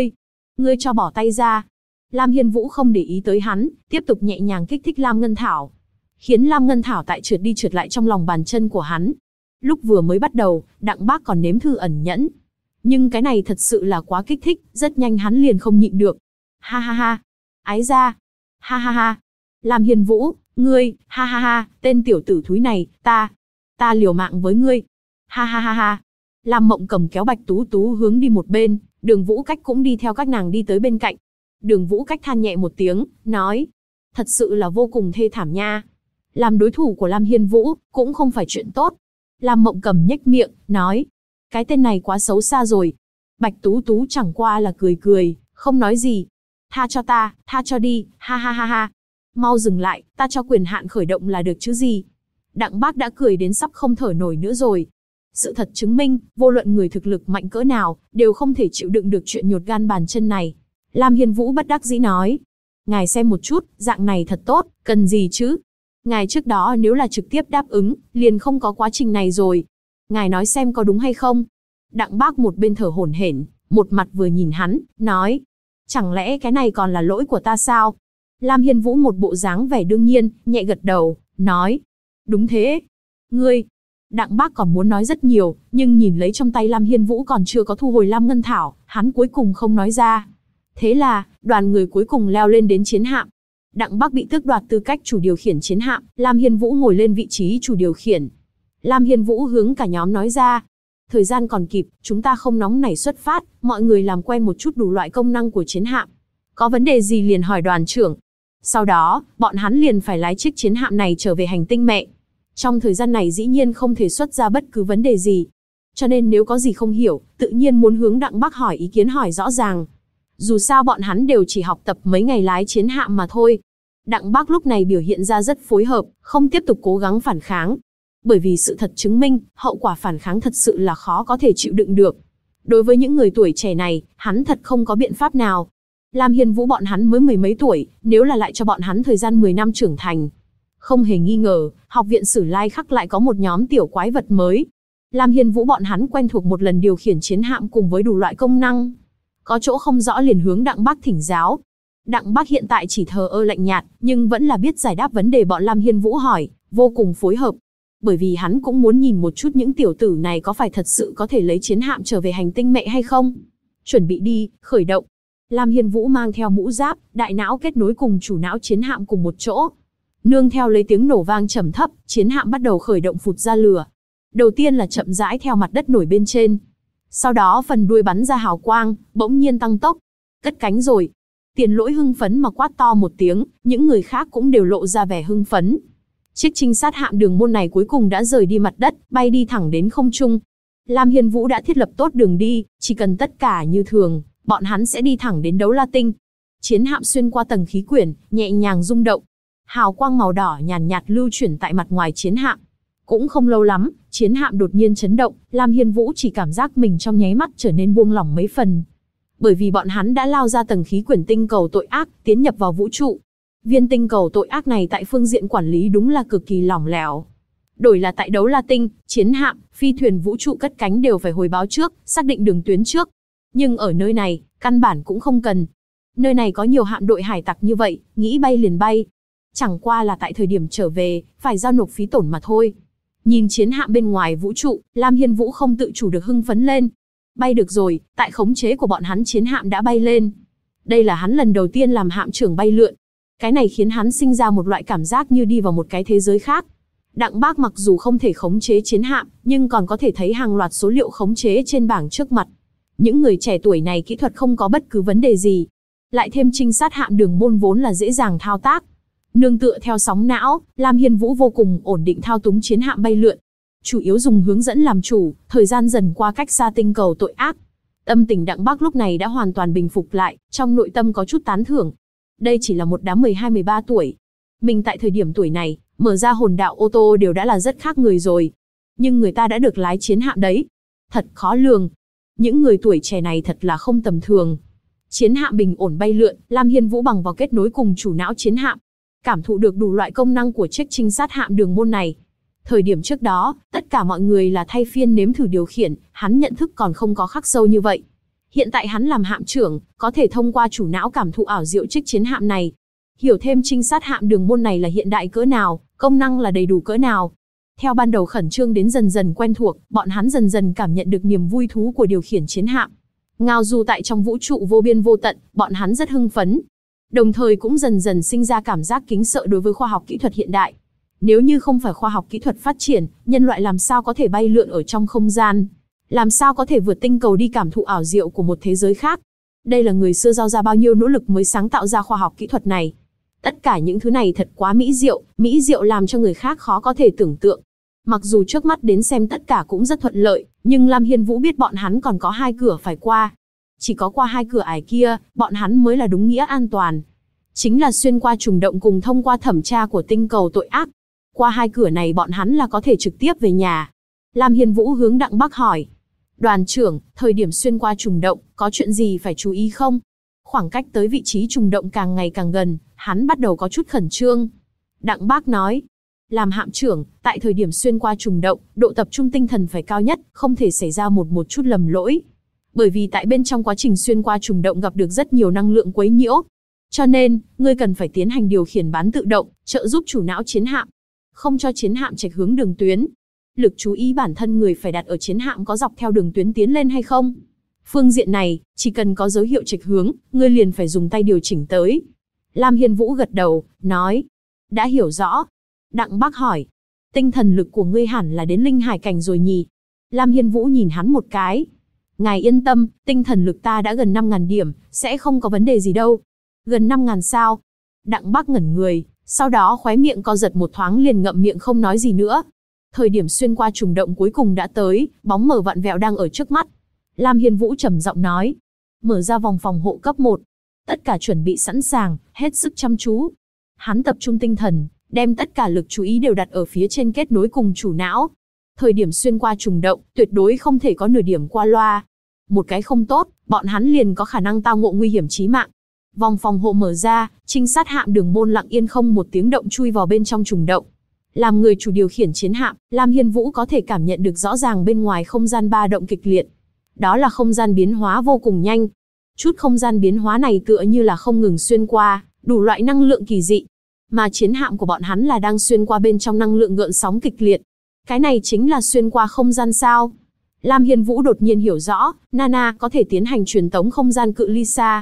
Speaker 1: ngươi cho bỏ tay ra. Lam Hiên Vũ không để ý tới hắn, tiếp tục nhẹ nhàng kích thích lam ngân thảo. Khiến lam ngân thảo tại trượt đi trượt lại trong lòng bàn chân của hắn. Lúc vừa mới bắt đầu, Đặng Bác còn nếm thử ẩn nhẫn. Nhưng cái này thật sự là quá kích thích, rất nhanh hắn liền không nhịn được. Ha ha ha. Ái ra. Ha ha ha. Lam Hiên Vũ, ngươi, ha ha ha, tên tiểu tử thúi này, ta liều mạng với ngươi. Ha ha ha ha. Lam Mộng Cầm kéo Bạch Tú Tú hướng đi một bên, Đường Vũ Cách cũng đi theo các nàng đi tới bên cạnh. Đường Vũ Cách than nhẹ một tiếng, nói. Thật sự là vô cùng thê thảm nha. Làm đối thủ của Lam Hiên Vũ, cũng không phải chuyện tốt. Lam Mộng Cầm nhếch miệng, nói. Cái tên này quá xấu xa rồi. Bạch Tú Tú chẳng qua là cười cười, không nói gì. Tha cho ta, tha cho đi, ha ha ha ha. Mau dừng lại, ta cho quyền hạn khởi động là được chứ gì. Đặng Bác đã cười đến sắp không thở nổi nữa rồi. Sự thật chứng minh, vô luận người thực lực mạnh cỡ nào, đều không thể chịu đựng được chuyện nhột gan bàn chân này. Lam Hiên Vũ bất đắc dĩ nói. Ngài xem một chút, dạng này thật tốt, cần gì chứ? Ngài trước đó nếu là trực tiếp đáp ứng, liền không có quá trình này rồi. Ngài nói xem có đúng hay không? Đặng Bác một bên thở hổn hển, một mặt vừa nhìn hắn, nói. Chẳng lẽ cái này còn là lỗi của ta sao? Lam Hiên Vũ một bộ dáng vẻ đương nhiên, nhẹ gật đầu, nói. Đúng thế. Ngươi. Đặng Bác còn muốn nói rất nhiều, nhưng nhìn lấy trong tay Lam Hiên Vũ còn chưa có thu hồi lam ngân thảo, hắn cuối cùng không nói ra. Thế là, đoàn người cuối cùng leo lên đến chiến hạm. Đặng Bác bị tước đoạt tư cách chủ điều khiển chiến hạm, Lam Hiên Vũ ngồi lên vị trí chủ điều khiển. Lam Hiên Vũ hướng cả nhóm nói ra. Thời gian còn kịp, chúng ta không nóng nảy xuất phát, mọi người làm quen một chút đủ loại công năng của chiến hạm. Có vấn đề gì liền hỏi đoàn trưởng. Sau đó, bọn hắn liền phải lái chiếc chiến hạm này trở về hành tinh mẹ. Trong thời gian này dĩ nhiên không thể xuất ra bất cứ vấn đề gì. Cho nên nếu có gì không hiểu, tự nhiên muốn hướng Đặng Bác hỏi ý kiến hỏi rõ ràng. Dù sao bọn hắn đều chỉ học tập mấy ngày lái chiến hạm mà thôi. Đặng Bác lúc này biểu hiện ra rất phối hợp, không tiếp tục cố gắng phản kháng. Bởi vì sự thật chứng minh, hậu quả phản kháng thật sự là khó có thể chịu đựng được. Đối với những người tuổi trẻ này, hắn thật không có biện pháp nào. Lam Hiên Vũ bọn hắn mới mười mấy tuổi, nếu là lại cho bọn hắn thời gian 10 năm trưởng thành. Không hề nghi ngờ, Học viện Sử Lai Khắc lại có một nhóm tiểu quái vật mới. Lam Hiên Vũ bọn hắn quen thuộc một lần điều khiển chiến hạm cùng với đủ loại công năng. Có chỗ không rõ liền hướng Đặng Bác thỉnh giáo. Đặng Bác hiện tại chỉ thờ ơ lạnh nhạt, nhưng vẫn là biết giải đáp vấn đề bọn Lam Hiên Vũ hỏi, vô cùng phối hợp. Bởi vì hắn cũng muốn nhìn một chút những tiểu tử này có phải thật sự có thể lấy chiến hạm trở về hành tinh mẹ hay không. Chuẩn bị đi, khởi động. Lam Hiên Vũ mang theo mũ giáp, đại não kết nối cùng chủ não chiến hạm cùng một chỗ. Nương theo lấy tiếng nổ vang trầm thấp, chiến hạm bắt đầu khởi động phụt ra lửa. Đầu tiên là chậm rãi theo mặt đất nổi bên trên. Sau đó phần đuôi bắn ra hào quang, bỗng nhiên tăng tốc. Cất cánh rồi. Tiền Lỗi hưng phấn mà quát to một tiếng, những người khác cũng đều lộ ra vẻ hưng phấn. Chiếc trinh sát hạm đường môn này cuối cùng đã rời đi mặt đất, bay đi thẳng đến không trung. Lam Hiên Vũ đã thiết lập tốt đường đi, chỉ cần tất cả như thường, bọn hắn sẽ đi thẳng đến Đấu La Tinh. Chiến hạm xuyên qua tầng khí quyển, nhẹ nhàng rung động. Hào quang màu đỏ nhàn nhạt lưu chuyển tại mặt ngoài chiến hạm. Cũng không lâu lắm, chiến hạm đột nhiên chấn động, Lam Hiên Vũ chỉ cảm giác mình trong nháy mắt trở nên buông lỏng mấy phần. Bởi vì bọn hắn đã lao ra tầng khí quyển tinh cầu tội ác, tiến nhập vào vũ trụ. Viên tinh cầu tội ác này tại phương diện quản lý đúng là cực kỳ lỏng lẻo. Đổi là tại Đấu La Tinh, chiến hạm, phi thuyền vũ trụ cất cánh đều phải hồi báo trước, xác định đường tuyến trước. Nhưng ở nơi này, căn bản cũng không cần. Nơi này có nhiều hạm đội hải tặc như vậy, nghĩ bay liền bay. Chẳng qua là tại thời điểm trở về, phải giao nộp phí tổn mà thôi. Nhìn chiến hạm bên ngoài vũ trụ, Lam Hiên Vũ không tự chủ được hưng phấn lên. Bay được rồi, tại khống chế của bọn hắn chiến hạm đã bay lên. Đây là hắn lần đầu tiên làm hạm trưởng bay lượn. Cái này khiến hắn sinh ra một loại cảm giác như đi vào một cái thế giới khác. Đặng Bác mặc dù không thể khống chế chiến hạm, nhưng còn có thể thấy hàng loạt số liệu khống chế trên bảng trước mặt. Những người trẻ tuổi này kỹ thuật không có bất cứ vấn đề gì. Lại thêm trinh sát hạm đường môn vốn là dễ dàng thao tác. Nương tựa theo sóng não, Lam Hiên Vũ vô cùng ổn định thao túng chiến hạm bay lượn. Chủ yếu dùng hướng dẫn làm chủ, thời gian dần qua cách xa tinh cầu tội ác. Tâm tình Đặng Bác lúc này đã hoàn toàn bình phục lại, trong nội tâm có chút tán thưởng. Đây chỉ là một đám 12-13 tuổi. Mình tại thời điểm tuổi này, mở ra hồn đạo ô tô đều đã là rất khác người rồi. Nhưng người ta đã được lái chiến hạm đấy. Thật khó lường. Những người tuổi trẻ này thật là không tầm thường. Chiến hạm bình ổn bay lượn, Lam Hiên Vũ bằng vào kết nối cùng chủ não chiến hạm. Cảm thụ được đủ loại công năng của chiếc trinh sát hạm đường môn này. Thời điểm trước đó, tất cả mọi người là thay phiên nếm thử điều khiển, hắn nhận thức còn không có khắc sâu như vậy. Hiện tại hắn làm hạm trưởng, có thể thông qua chủ não cảm thụ ảo diệu chiếc chiến hạm này. Hiểu thêm trinh sát hạm đường môn này là hiện đại cỡ nào, công năng là đầy đủ cỡ nào. Theo ban đầu khẩn trương đến dần dần quen thuộc, bọn hắn dần dần cảm nhận được niềm vui thú của điều khiển chiến hạm. Ngao du tại trong vũ trụ vô biên vô tận, bọn hắn rất hưng phấn. Đồng thời cũng dần dần sinh ra cảm giác kính sợ đối với khoa học kỹ thuật hiện đại. Nếu như không phải khoa học kỹ thuật phát triển, nhân loại làm sao có thể bay lượn ở trong không gian? Làm sao có thể vượt tinh cầu đi cảm thụ ảo diệu của một thế giới khác? Đây là người xưa giao ra bao nhiêu nỗ lực mới sáng tạo ra khoa học kỹ thuật này. Tất cả những thứ này thật quá mỹ diệu làm cho người khác khó có thể tưởng tượng. Mặc dù trước mắt đến xem tất cả cũng rất thuận lợi, nhưng Lam Hiên Vũ biết bọn hắn còn có 2 cửa phải qua. Chỉ có qua 2 cửa ải kia, bọn hắn mới là đúng nghĩa an toàn. Chính là xuyên qua trùng động cùng thông qua thẩm tra của tinh cầu tội ác. Qua 2 cửa này bọn hắn là có thể trực tiếp về nhà. Lam Hiên Vũ hướng Đặng Bắc hỏi. Đoàn trưởng, thời điểm xuyên qua trùng động, có chuyện gì phải chú ý không? Khoảng cách tới vị trí trùng động càng ngày càng gần, hắn bắt đầu có chút khẩn trương. Đặng Bác nói. Làm hạm trưởng, tại thời điểm xuyên qua trùng động, độ tập trung tinh thần phải cao nhất, không thể xảy ra một chút lầm lỗi. Bởi vì tại bên trong quá trình xuyên qua trùng động gặp được rất nhiều năng lượng quấy nhiễu. Cho nên, ngươi cần phải tiến hành điều khiển bán tự động, trợ giúp chủ não chiến hạm. Không cho chiến hạm chệch hướng đường tuyến. Lực chú ý bản thân người phải đặt ở chiến hạm có dọc theo đường tuyến tiến lên hay không. Phương diện này, chỉ cần có dấu hiệu chệch hướng, ngươi liền phải dùng tay điều chỉnh tới. Lam Hiên Vũ gật đầu, nói. Đã hiểu rõ. Đặng Bác hỏi. Tinh thần lực của ngươi hẳn là đến linh hải cảnh rồi nhỉ? Lam Hiên Vũ nhìn hắn một cái. Ngài yên tâm, tinh thần lực ta đã gần 5.000 điểm, sẽ không có vấn đề gì đâu. Gần 5.000 sao? Đặng Bác ngẩn người, sau đó khóe miệng co giật một thoáng liền ngậm miệng không nói gì nữa. Thời điểm xuyên qua trùng động cuối cùng đã tới, bóng mờ vặn vẹo đang ở trước mắt. Lam Hiên Vũ trầm giọng nói. Mở ra vòng phòng hộ cấp 1. Tất cả chuẩn bị sẵn sàng, hết sức chăm chú. Hắn tập trung tinh thần, đem tất cả lực chú ý đều đặt ở phía trên kết nối cùng chủ não. Thời điểm xuyên qua trùng động, tuyệt đối không thể có nửa điểm qua loa. Một cái không tốt, bọn hắn liền có khả năng tao ngộ nguy hiểm chí mạng. Vòng phòng hộ mở ra, trinh sát hạm đường môn lặng yên không một tiếng động chui vào bên trong trùng động. Làm người chủ điều khiển chiến hạm, Lam Hiên Vũ có thể cảm nhận được rõ ràng bên ngoài không gian ba động kịch liệt. Đó là không gian biến hóa vô cùng nhanh. Chút không gian biến hóa này tựa như là không ngừng xuyên qua, đủ loại năng lượng kỳ dị. Mà chiến hạm của bọn hắn là đang xuyên qua bên trong năng lượng gợn sóng kịch liệt. Cái này chính là xuyên qua không gian sao? Lam Hiên Vũ đột nhiên hiểu rõ, Nana có thể tiến hành truyền tống không gian cự ly xa.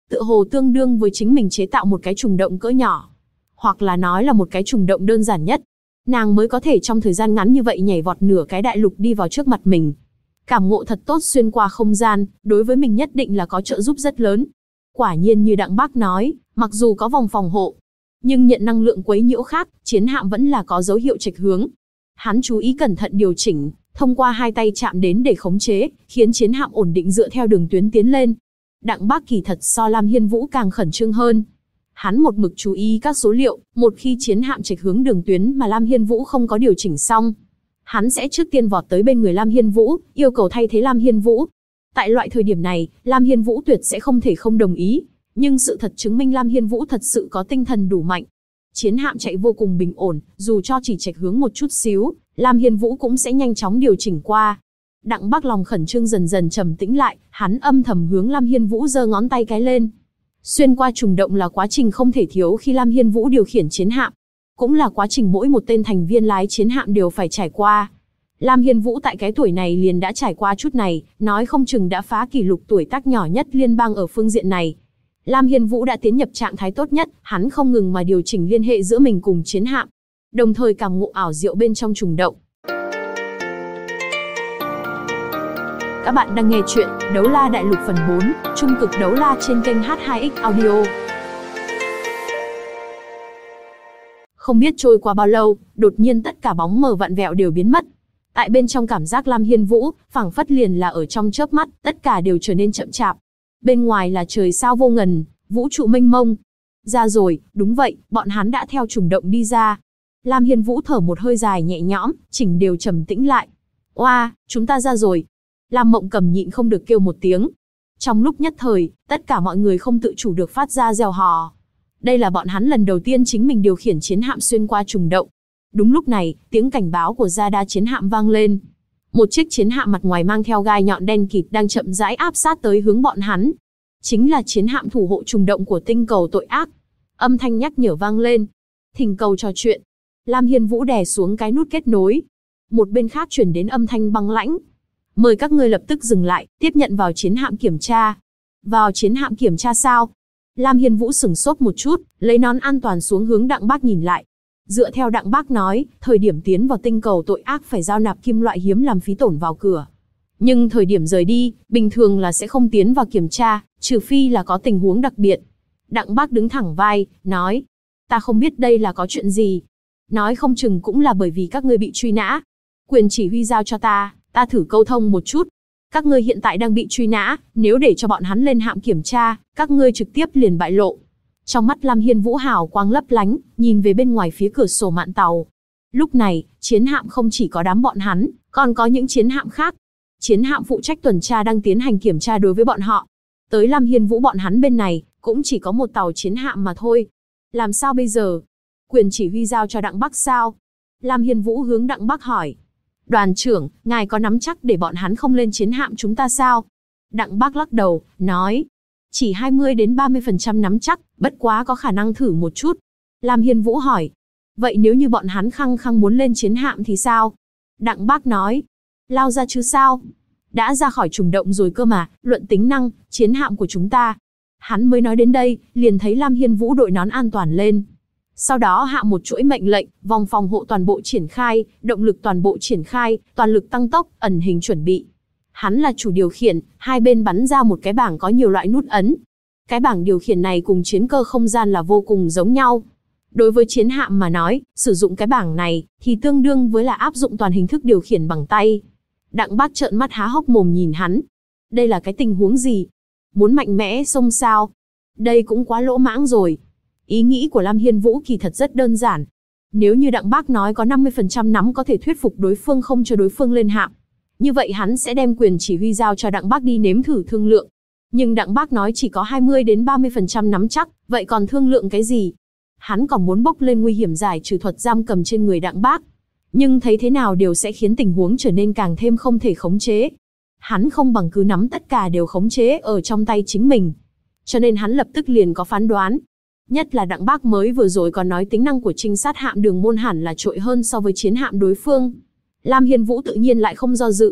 Speaker 1: Tựa hồ tương đương với chính mình chế tạo một cái trùng động cỡ nhỏ. Hoặc là nói là một cái trùng động đơn giản nhất. Nàng mới có thể trong thời gian ngắn như vậy nhảy vọt nửa cái đại lục đi vào trước mặt mình. Cảm ngộ thật tốt xuyên qua không gian, đối với mình nhất định là có trợ giúp rất lớn. Quả nhiên như Đặng Bác nói, mặc dù có vòng phòng hộ, nhưng nhận năng lượng quấy nhiễu khác, chiến hạm vẫn là có dấu hiệu chệch hướng. Hắn chú ý cẩn thận điều chỉnh, thông qua hai tay chạm đến để khống chế, khiến chiến hạm ổn định dựa theo đường tuyến tiến lên. Đặng Bác kỳ thật so Lam Hiên Vũ càng khẩn trương hơn. Hắn một mực chú ý các số liệu, một khi chiến hạm chệch hướng đường tuyến mà Lam Hiên Vũ không có điều chỉnh xong, hắn sẽ trước tiên vọt tới bên người Lam Hiên Vũ, yêu cầu thay thế Lam Hiên Vũ. Tại loại thời điểm này, Lam Hiên Vũ tuyệt sẽ không thể không đồng ý, nhưng sự thật chứng minh Lam Hiên Vũ thật sự có tinh thần đủ mạnh. Chiến hạm chạy vô cùng bình ổn, dù cho chỉ chệch hướng một chút xíu, Lam Hiên Vũ cũng sẽ nhanh chóng điều chỉnh qua. Đặng Bác lòng khẩn trương dần dần trầm tĩnh lại, hắn âm thầm hướng Lam Hiên Vũ giơ ngón tay cái lên. Xuyên qua trùng động là quá trình không thể thiếu khi Lam Hiên Vũ điều khiển chiến hạm, cũng là quá trình mỗi một tên thành viên lái chiến hạm đều phải trải qua. Lam Hiên Vũ tại cái tuổi này liền đã trải qua chút này, nói không chừng đã phá kỷ lục tuổi tác nhỏ nhất liên bang ở phương diện này. Lam Hiên Vũ đã tiến nhập trạng thái tốt nhất, hắn không ngừng mà điều chỉnh liên hệ giữa mình cùng chiến hạm, đồng thời cảm ngộ ảo diệu bên trong trùng động. Các bạn đang nghe chuyện Đấu La Đại Lục phần 4, Trung cực đấu la trên kênh H2X Audio. Không biết trôi qua bao lâu, đột nhiên tất cả bóng mờ vặn vẹo đều biến mất. Tại bên trong cảm giác Lam Hiên Vũ, phảng phất liền là ở trong chớp mắt, tất cả đều trở nên chậm chạp. Bên ngoài là trời sao vô ngần, vũ trụ mênh mông. Ra rồi, đúng vậy, bọn hắn đã theo trùng động đi ra. Lam Hiên Vũ thở một hơi dài nhẹ nhõm, chỉnh đều trầm tĩnh lại. Oa, chúng ta ra rồi. Lam Mộng Cầm nhịn không được kêu một tiếng. Trong lúc nhất thời, tất cả mọi người không tự chủ được phát ra reo hò. Đây là bọn hắn lần đầu tiên chính mình điều khiển chiến hạm xuyên qua trùng động. Đúng lúc này, tiếng cảnh báo của Gia Đa chiến hạm vang lên. Một chiếc chiến hạm mặt ngoài mang theo gai nhọn đen kịt đang chậm rãi áp sát tới hướng bọn hắn. Chính là chiến hạm thủ hộ trùng động của tinh cầu tội ác. Âm thanh nhắc nhở vang lên. Thỉnh cầu trò chuyện. Lam Hiên Vũ đè xuống cái nút kết nối. Một bên khác truyền đến âm thanh băng lãnh. Mời các ngươi lập tức dừng lại, tiếp nhận vào chiến hạm kiểm tra. Vào chiến hạm kiểm tra sao? Lam Hiên Vũ sửng sốt một chút, lấy nón an toàn xuống hướng Đặng Bác nhìn lại. Dựa theo Đặng Bác nói, thời điểm tiến vào tinh cầu tội ác phải giao nạp kim loại hiếm làm phí tổn vào cửa. Nhưng thời điểm rời đi, bình thường là sẽ không tiến vào kiểm tra, trừ phi là có tình huống đặc biệt. Đặng Bác đứng thẳng vai, nói. Ta không biết đây là có chuyện gì. Nói không chừng cũng là bởi vì các ngươi bị truy nã. Quyền chỉ huy giao cho ta thử câu thông một chút. Các ngươi hiện tại đang bị truy nã, nếu để cho bọn hắn lên hạm kiểm tra, các ngươi trực tiếp liền bại lộ. Trong mắt Lam Hiên Vũ hào quang lấp lánh, nhìn về bên ngoài phía cửa sổ mạn tàu. Lúc này, chiến hạm không chỉ có đám bọn hắn, còn có những chiến hạm khác. Chiến hạm phụ trách tuần tra đang tiến hành kiểm tra đối với bọn họ. Tới Lam Hiên Vũ bọn hắn bên này, cũng chỉ có một tàu chiến hạm mà thôi. Làm sao bây giờ? Quyền chỉ huy giao cho Đặng Bác sao? Lam Hiên Vũ hướng Đặng Bác hỏi. Đoàn trưởng, ngài có nắm chắc để bọn hắn không lên chiến hạm chúng ta sao? Đặng Bác lắc đầu, nói. Chỉ 20 đến 30% nắm chắc, bất quá có khả năng thử một chút. Lam Hiên Vũ hỏi. Vậy nếu như bọn hắn khăng khăng muốn lên chiến hạm thì sao? Đặng Bác nói. Lao ra chứ sao? Đã ra khỏi trùng động rồi cơ mà, luận tính năng, chiến hạm của chúng ta. Hắn mới nói đến đây, liền thấy Lam Hiên Vũ đội nón an toàn lên. Sau đó hạ một chuỗi mệnh lệnh, vòng phòng hộ toàn bộ triển khai, động lực toàn bộ triển khai, toàn lực tăng tốc, ẩn hình chuẩn bị. Hắn là chủ điều khiển, hai bên bắn ra một cái bảng có nhiều loại nút ấn. Cái bảng điều khiển này cùng chiến cơ không gian là vô cùng giống nhau. Đối với chiến hạm mà nói, sử dụng cái bảng này, thì tương đương với là áp dụng toàn hình thức điều khiển bằng tay. Đặng Bác trợn mắt há hốc mồm nhìn hắn. Đây là cái tình huống gì? Muốn mạnh mẽ xông sao? Đây cũng quá lỗ mãng rồi. Ý nghĩ của Lam Hiên Vũ kỳ thật rất đơn giản. Nếu như Đặng Bác nói có 50% nắm có thể thuyết phục đối phương không cho đối phương lên hạm, như vậy hắn sẽ đem quyền chỉ huy giao cho Đặng Bác đi nếm thử thương lượng. Nhưng Đặng Bác nói chỉ có 20 đến 30% nắm chắc, vậy còn thương lượng cái gì? Hắn còn muốn bốc lên nguy hiểm giải trừ thuật giam cầm trên người Đặng Bác. Nhưng thấy thế nào đều sẽ khiến tình huống trở nên càng thêm không thể khống chế. Hắn không bằng cứ nắm tất cả đều khống chế ở trong tay chính mình. Cho nên hắn lập tức liền có phán đoán. Nhất là Đặng Bác mới vừa rồi còn nói tính năng của trinh sát hạm Đường Môn hẳn là trội hơn so với chiến hạm đối phương. Lam Hiên Vũ tự nhiên lại không do dự.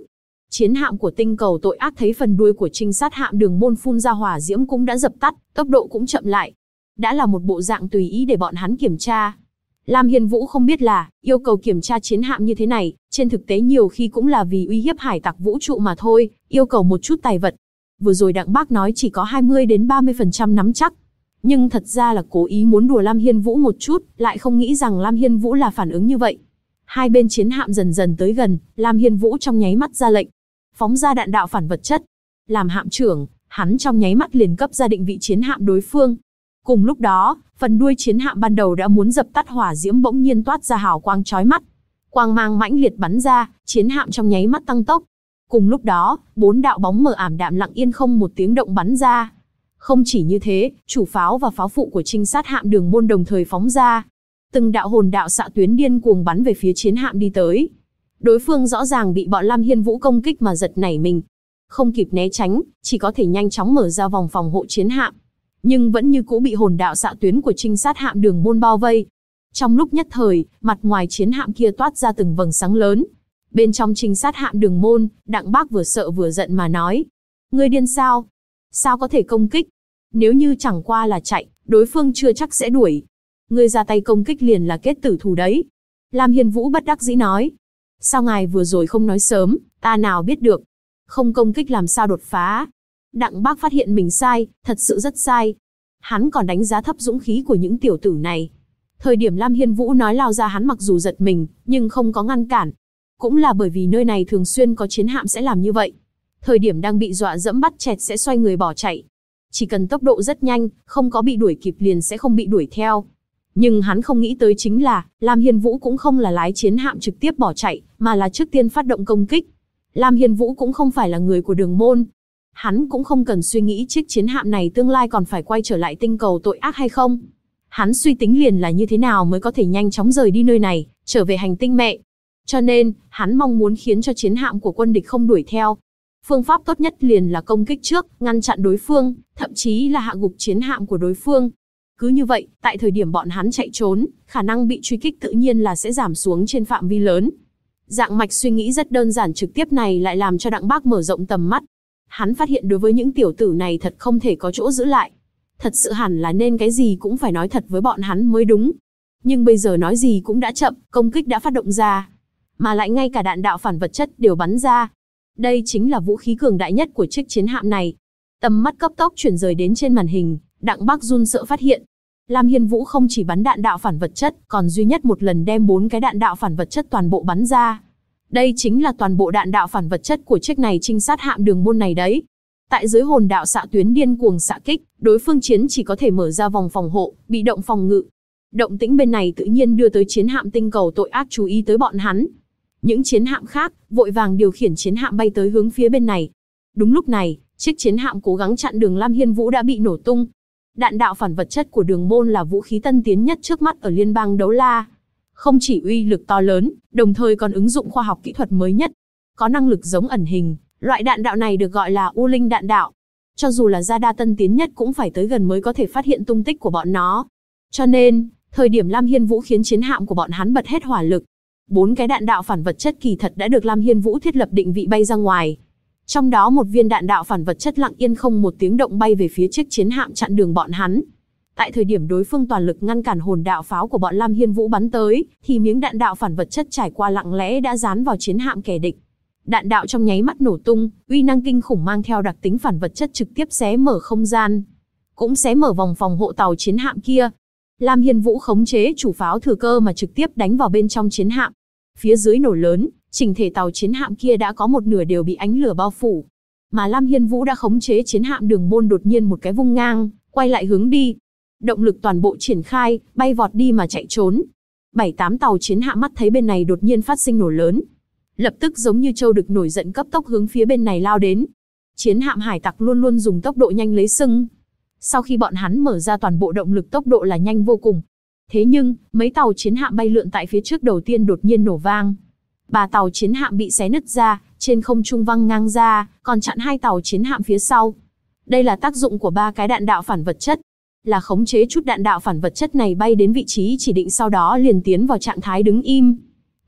Speaker 1: Chiến hạm của tinh cầu tội ác thấy phần đuôi của trinh sát hạm Đường Môn phun ra hỏa diễm cũng đã dập tắt, tốc độ cũng chậm lại. Đã là một bộ dạng tùy ý để bọn hắn kiểm tra. Lam Hiên Vũ không biết là, yêu cầu kiểm tra chiến hạm như thế này, trên thực tế nhiều khi cũng là vì uy hiếp hải tặc vũ trụ mà thôi, yêu cầu một chút tài vật. Vừa rồi Đặng Bác nói chỉ có 20 đến 30% nắm chắc. Nhưng thật ra là cố ý muốn đùa Lam Hiên Vũ một chút, lại không nghĩ rằng Lam Hiên Vũ là phản ứng như vậy. Hai bên chiến hạm dần dần tới gần, Lam Hiên Vũ trong nháy mắt ra lệnh. Phóng ra đạn đạo phản vật chất. Làm hạm trưởng, hắn trong nháy mắt liền cấp ra định vị chiến hạm đối phương. Cùng lúc đó, phần đuôi chiến hạm ban đầu đã muốn dập tắt hỏa diễm bỗng nhiên toát ra hào quang chói mắt. Quang mang mãnh liệt bắn ra, chiến hạm trong nháy mắt tăng tốc. Cùng lúc đó, 4 đạo bóng mờ ảm đạm lặng yên không một tiếng động bắn ra. Không chỉ như thế, chủ pháo và pháo phụ của trinh sát hạm Đường Môn đồng thời phóng ra. Từng đạo hồn đạo xạ tuyến điên cuồng bắn về phía chiến hạm đi tới. Đối phương rõ ràng bị bọn Lam Hiên Vũ công kích mà giật nảy mình. Không kịp né tránh, chỉ có thể nhanh chóng mở ra vòng phòng hộ chiến hạm. Nhưng vẫn như cũ bị hồn đạo xạ tuyến của trinh sát hạm Đường Môn bao vây. Trong lúc nhất thời, mặt ngoài chiến hạm kia toát ra từng vầng sáng lớn. Bên trong trinh sát hạm Đường Môn, Đặng Bác vừa sợ vừa giận mà nói. Ngươi điên sao? Sao có thể công kích? Nếu như chẳng qua là chạy, đối phương chưa chắc sẽ đuổi. Ngươi ra tay công kích liền là kết tử thù đấy. Lam Hiên Vũ bất đắc dĩ nói. Sao ngài vừa rồi không nói sớm, ta nào biết được. Không công kích làm sao đột phá. Đặng Bác phát hiện mình sai, thật sự rất sai. Hắn còn đánh giá thấp dũng khí của những tiểu tử này. Thời điểm Lam Hiên Vũ nói lao ra hắn mặc dù giật mình, nhưng không có ngăn cản. Cũng là bởi vì nơi này thường xuyên có chiến hạm sẽ làm như vậy. Thời điểm đang bị dọa dẫm bắt chẹt sẽ xoay người bỏ chạy. Chỉ cần tốc độ rất nhanh, không có bị đuổi kịp liền sẽ không bị đuổi theo. Nhưng hắn không nghĩ tới chính là, Lam Hiên Vũ cũng không là lái chiến hạm trực tiếp bỏ chạy, mà là trước tiên phát động công kích. Lam Hiên Vũ cũng không phải là người của Đường Môn. Hắn cũng không cần suy nghĩ chiếc chiến hạm này tương lai còn phải quay trở lại tinh cầu tội ác hay không. Hắn suy tính liền là như thế nào mới có thể nhanh chóng rời đi nơi này, trở về hành tinh mẹ. Cho nên, hắn mong muốn khiến cho chiến hạm của quân địch không đuổi theo. Phương pháp tốt nhất liền là công kích trước, ngăn chặn đối phương, thậm chí là hạ gục chiến hạm của đối phương. Cứ như vậy, tại thời điểm bọn hắn chạy trốn, khả năng bị truy kích tự nhiên là sẽ giảm xuống trên phạm vi lớn. Dạng mạch suy nghĩ rất đơn giản trực tiếp này lại làm cho Đặng Bác mở rộng tầm mắt. Hắn phát hiện đối với những tiểu tử này thật không thể có chỗ giữ lại. Thật sự hẳn là nên cái gì cũng phải nói thật với bọn hắn mới đúng. Nhưng bây giờ nói gì cũng đã chậm, công kích đã phát động ra. Mà lại ngay cả đạn đạo phản vật chất đều bắn ra. Đây chính là vũ khí cường đại nhất của chiếc chiến hạm này. Tầm mắt cấp tốc chuyển rời đến trên màn hình, Đặng Bác run sợ phát hiện. Lam Hiên Vũ không chỉ bắn đạn đạo phản vật chất, còn duy nhất một lần đem 4 cái đạn đạo phản vật chất toàn bộ bắn ra. Đây chính là toàn bộ đạn đạo phản vật chất của chiếc này trinh sát hạm Đường Môn này đấy. Tại dưới hồn đạo xạ tuyến điên cuồng xạ kích, đối phương chiến chỉ có thể mở ra vòng phòng hộ, bị động phòng ngự. Động tĩnh bên này tự nhiên đưa tới chiến hạm tinh cầu tội ác chú ý tới bọn hắn. Những chiến hạm khác, vội vàng điều khiển chiến hạm bay tới hướng phía bên này. Đúng lúc này, chiếc chiến hạm cố gắng chặn đường Lam Hiên Vũ đã bị nổ tung. Đạn đạo phản vật chất của Đường Môn là vũ khí tân tiến nhất trước mắt ở liên bang Đấu La. Không chỉ uy lực to lớn, đồng thời còn ứng dụng khoa học kỹ thuật mới nhất. Có năng lực giống ẩn hình, loại đạn đạo này được gọi là U Linh đạn đạo. Cho dù là radar tân tiến nhất cũng phải tới gần mới có thể phát hiện tung tích của bọn nó. Cho nên, thời điểm Lam Hiên Vũ khiến chiến hạm của bọn hắn bật hết hỏa lực. 4 cái đạn đạo phản vật chất kỳ thật đã được Lam Hiên Vũ thiết lập định vị bay ra ngoài. Trong đó một viên đạn đạo phản vật chất lặng yên không một tiếng động bay về phía chiếc chiến hạm chặn đường bọn hắn. Tại thời điểm đối phương toàn lực ngăn cản hồn đạo pháo của bọn Lam Hiên Vũ bắn tới, thì miếng đạn đạo phản vật chất trải qua lặng lẽ đã dán vào chiến hạm kẻ địch. Đạn đạo trong nháy mắt nổ tung, uy năng kinh khủng mang theo đặc tính phản vật chất trực tiếp xé mở không gian, cũng xé mở vòng phòng hộ tàu chiến hạm kia. Lam Hiên Vũ khống chế chủ pháo thừa cơ mà trực tiếp đánh vào bên trong chiến hạm. Phía dưới nổ lớn, chỉnh thể tàu chiến hạm kia đã có một nửa đều bị ánh lửa bao phủ. Mà Lam Hiên Vũ đã khống chế chiến hạm Đường Môn đột nhiên một cái vung ngang, quay lại hướng đi. Động lực toàn bộ triển khai, bay vọt đi mà chạy trốn. 7-8 tàu chiến hạm mắt thấy bên này đột nhiên phát sinh nổ lớn. Lập tức giống như trâu đực nổi giận cấp tốc hướng phía bên này lao đến. Chiến hạm hải tặc luôn luôn dùng tốc độ nhanh lấy sưng. Sau khi bọn hắn mở ra toàn bộ động lực tốc độ là nhanh vô cùng. Thế nhưng, mấy tàu chiến hạm bay lượn tại phía trước đầu tiên đột nhiên nổ vang. 3 tàu chiến hạm bị xé nứt ra, trên không trung văng ngang ra, còn chặn 2 tàu chiến hạm phía sau. Đây là tác dụng của 3 cái đạn đạo phản vật chất. Là khống chế chút đạn đạo phản vật chất này bay đến vị trí chỉ định sau đó liền tiến vào trạng thái đứng im.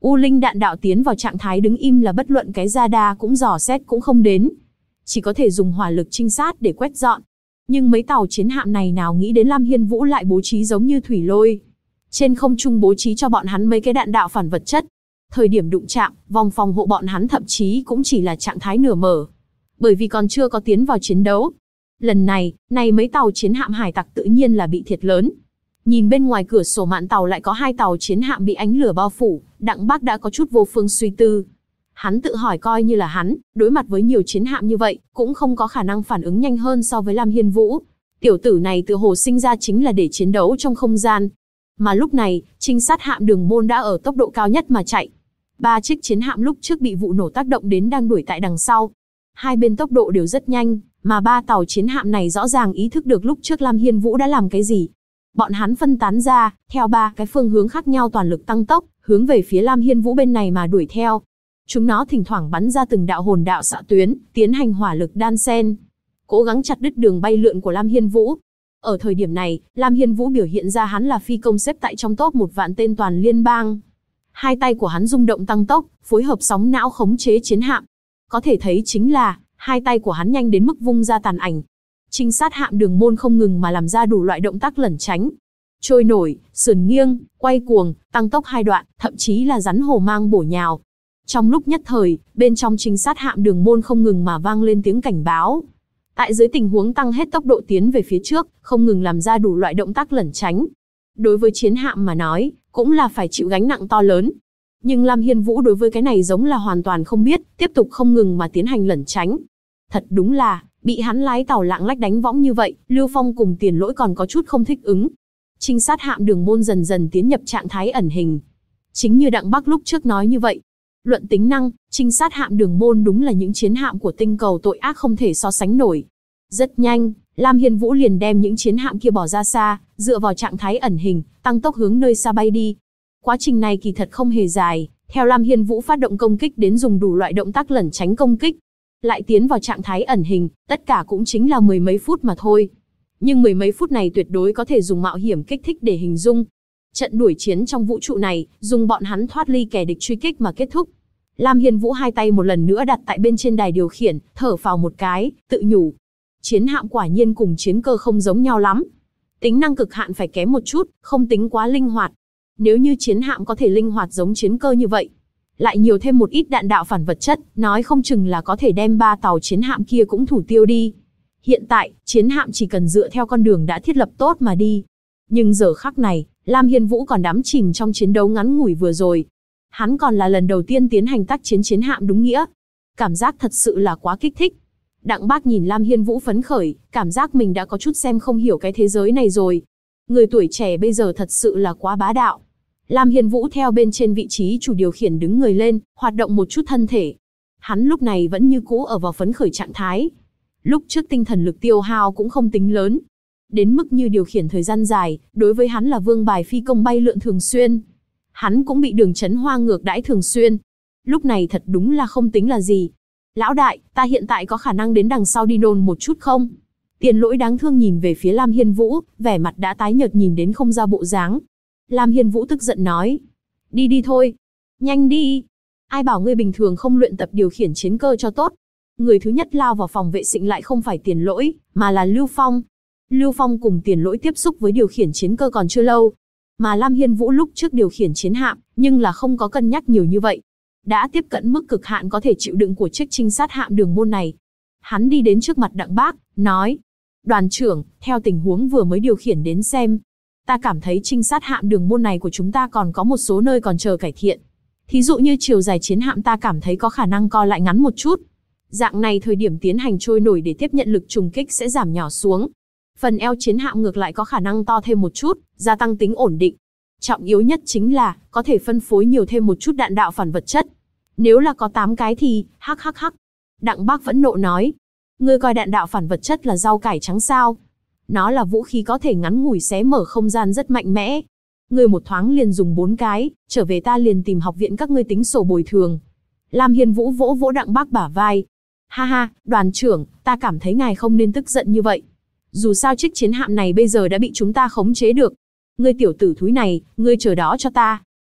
Speaker 1: U linh đạn đạo tiến vào trạng thái đứng im là bất luận cái radar cũng dò xét cũng không đến. Chỉ có thể dùng hỏa lực trinh sát để quét dọn. Nhưng mấy tàu chiến hạm này nào nghĩ đến Lam Hiên Vũ lại bố trí giống như thủy lôi. Trên không trung bố trí cho bọn hắn mấy cái đạn đạo phản vật chất. Thời điểm đụng chạm, vòng phòng hộ bọn hắn thậm chí cũng chỉ là trạng thái nửa mở. Bởi vì còn chưa có tiến vào chiến đấu. Lần này mấy tàu chiến hạm hải tặc tự nhiên là bị thiệt lớn. Nhìn bên ngoài cửa sổ mạn tàu lại có 2 tàu chiến hạm bị ánh lửa bao phủ, Đặng Bác đã có chút vô phương suy tư. Hắn tự hỏi coi như là hắn, đối mặt với nhiều chiến hạm như vậy, cũng không có khả năng phản ứng nhanh hơn so với Lam Hiên Vũ. Tiểu tử này tựa hồ sinh ra chính là để chiến đấu trong không gian. Mà lúc này, trinh sát hạm Đường Môn đã ở tốc độ cao nhất mà chạy. 3 chiếc chiến hạm lúc trước bị vụ nổ tác động đến đang đuổi tại đằng sau. Hai bên tốc độ đều rất nhanh, mà 3 tàu chiến hạm này rõ ràng ý thức được lúc trước Lam Hiên Vũ đã làm cái gì. Bọn hắn phân tán ra, theo 3 cái phương hướng khác nhau toàn lực tăng tốc, hướng về phía Lam Hiên Vũ bên này mà đuổi theo. Chúng nó thỉnh thoảng bắn ra từng đạo hồn đạo xạ tuyến, tiến hành hỏa lực đan xen, cố gắng chặt đứt đường bay lượn của Lam Hiên Vũ. Ở thời điểm này, Lam Hiên Vũ biểu hiện ra hắn là phi công xếp tại trong top 1 vạn tên toàn liên bang. Hai tay của hắn rung động tăng tốc, phối hợp sóng não khống chế chiến hạm. Có thể thấy chính là, hai tay của hắn nhanh đến mức vung ra tàn ảnh. Trinh sát hạm Đường Môn không ngừng mà làm ra đủ loại động tác lẩn tránh. Trôi nổi, sườn nghiêng, quay cuồng, tăng tốc 2 đoạn, thậm chí là rắn hổ mang bổ nhào. Trong lúc nhất thời, bên trong trinh sát hạm Đường Môn không ngừng mà vang lên tiếng cảnh báo. Tại dưới tình huống tăng hết tốc độ tiến về phía trước, không ngừng làm ra đủ loại động tác lẩn tránh. Đối với chiến hạm mà nói, cũng là phải chịu gánh nặng to lớn. Nhưng Lam Hiên Vũ đối với cái này giống là hoàn toàn không biết, tiếp tục không ngừng mà tiến hành lẩn tránh. Thật đúng là, bị hắn lái tàu lạng lách đánh võng như vậy, Lưu Phong cùng Tiền Lỗi còn có chút không thích ứng. Trinh sát hạm Đường Môn dần dần tiến nhập trạng thái ẩn hình. Chính như Đặng Bắc lúc trước nói như vậy. Luận tính năng, trinh sát hạm Đường Môn đúng là những chiến hạm của tinh cầu tội ác không thể so sánh nổi. Rất nhanh, Lam Hiên Vũ liền đem những chiến hạm kia bỏ ra xa, dựa vào trạng thái ẩn hình, tăng tốc hướng nơi xa bay đi. Quá trình này kỳ thật không hề dài, theo Lam Hiên Vũ phát động công kích đến dùng đủ loại động tác lẩn tránh công kích. Lại tiến vào trạng thái ẩn hình, tất cả cũng chính là 10 mấy phút mà thôi. Nhưng 10 mấy phút này tuyệt đối có thể dùng mạo hiểm kích thích để hình dung. Trận đuổi chiến trong vũ trụ này, dùng bọn hắn thoát ly kẻ địch truy kích mà kết thúc. Lam Hiên Vũ hai tay một lần nữa đặt tại bên trên đài điều khiển, thở phào một cái, tự nhủ. Chiến hạm quả nhiên cùng chiến cơ không giống nhau lắm. Tính năng cực hạn phải kém một chút, không tính quá linh hoạt. Nếu như chiến hạm có thể linh hoạt giống chiến cơ như vậy, lại nhiều thêm một ít đạn đạo phản vật chất, nói không chừng là có thể đem 3 tàu chiến hạm kia cũng thủ tiêu đi. Hiện tại, chiến hạm chỉ cần dựa theo con đường đã thiết lập tốt mà đi. Nhưng giờ khắc này, Lam Hiên Vũ còn đắm chìm trong chiến đấu ngắn ngủi vừa rồi. Hắn còn là lần đầu tiên tiến hành tác chiến chiến hạm đúng nghĩa. Cảm giác thật sự là quá kích thích. Đặng Bác nhìn Lam Hiên Vũ phấn khởi, cảm giác mình đã có chút xem không hiểu cái thế giới này rồi. Người tuổi trẻ bây giờ thật sự là quá bá đạo. Lam Hiên Vũ theo bên trên vị trí chủ điều khiển đứng người lên, hoạt động một chút thân thể. Hắn lúc này vẫn như cũ ở vào phấn khởi trạng thái. Lúc trước tinh thần lực tiêu hao cũng không tính lớn. Đến mức như điều khiển thời gian dài, đối với hắn là vương bài phi công bay lượn thường xuyên. Hắn cũng bị Đường Chấn Hoa ngược đãi thường xuyên. Lúc này thật đúng là không tính là gì. Lão đại, ta hiện tại có khả năng đến đằng sau đi nôn một chút không? Tiền Lỗi đáng thương nhìn về phía Lam Hiên Vũ, vẻ mặt đã tái nhợt nhìn đến không ra bộ dáng. Lam Hiên Vũ tức giận nói. Đi đi thôi. Nhanh đi. Ai bảo ngươi bình thường không luyện tập điều khiển chiến cơ cho tốt. Người thứ nhất lao vào phòng vệ sinh lại không phải Tiền Lỗi, mà là Lưu Phong. Lưu Phong cùng Tiền Lỗi tiếp xúc với điều khiển chiến cơ còn chưa lâu. Mà Lam Hiên Vũ lúc trước điều khiển chiến hạm, nhưng là không có cân nhắc nhiều như vậy. Đã tiếp cận mức cực hạn có thể chịu đựng của chiếc trinh sát hạm Đường Môn này. Hắn đi đến trước mặt Đặng Bác, nói. Đoàn trưởng, theo tình huống vừa mới điều khiển đến xem. Ta cảm thấy trinh sát hạm Đường Môn này của chúng ta còn có một số nơi còn chờ cải thiện. Thí dụ như chiều dài chiến hạm ta cảm thấy có khả năng co lại ngắn một chút. Dạng này thời điểm tiến hành trôi nổi để tiếp nhận lực trùng kích sẽ giảm nhỏ xuống. Phần eo chiến hạm ngược lại có khả năng to thêm một chút, gia tăng tính ổn định. Trọng yếu nhất chính là, có thể phân phối nhiều thêm một chút đạn đạo phản vật chất. Nếu là có 8 cái thì, hắc. Đặng Bác phẫn nộ nói. Ngươi coi đạn đạo phản vật chất là rau cải trắng sao? Nó là vũ khí có thể ngắn ngủi xé mở không gian rất mạnh mẽ. Ngươi một thoáng liền dùng 4 cái, trở về ta liền tìm học viện các ngươi tính sổ bồi thường. Lam Hiên Vũ vỗ vỗ Đặng Bác bả vai. Ha ha, đoàn trưởng, ta cảm thấy ngài không nên tức giận như vậy. Dù sao chiếc chiến hạm này bây giờ đã bị chúng ta khống chế được. Ngươi tiểu tử thúi này, ngươi chờ đó cho ta.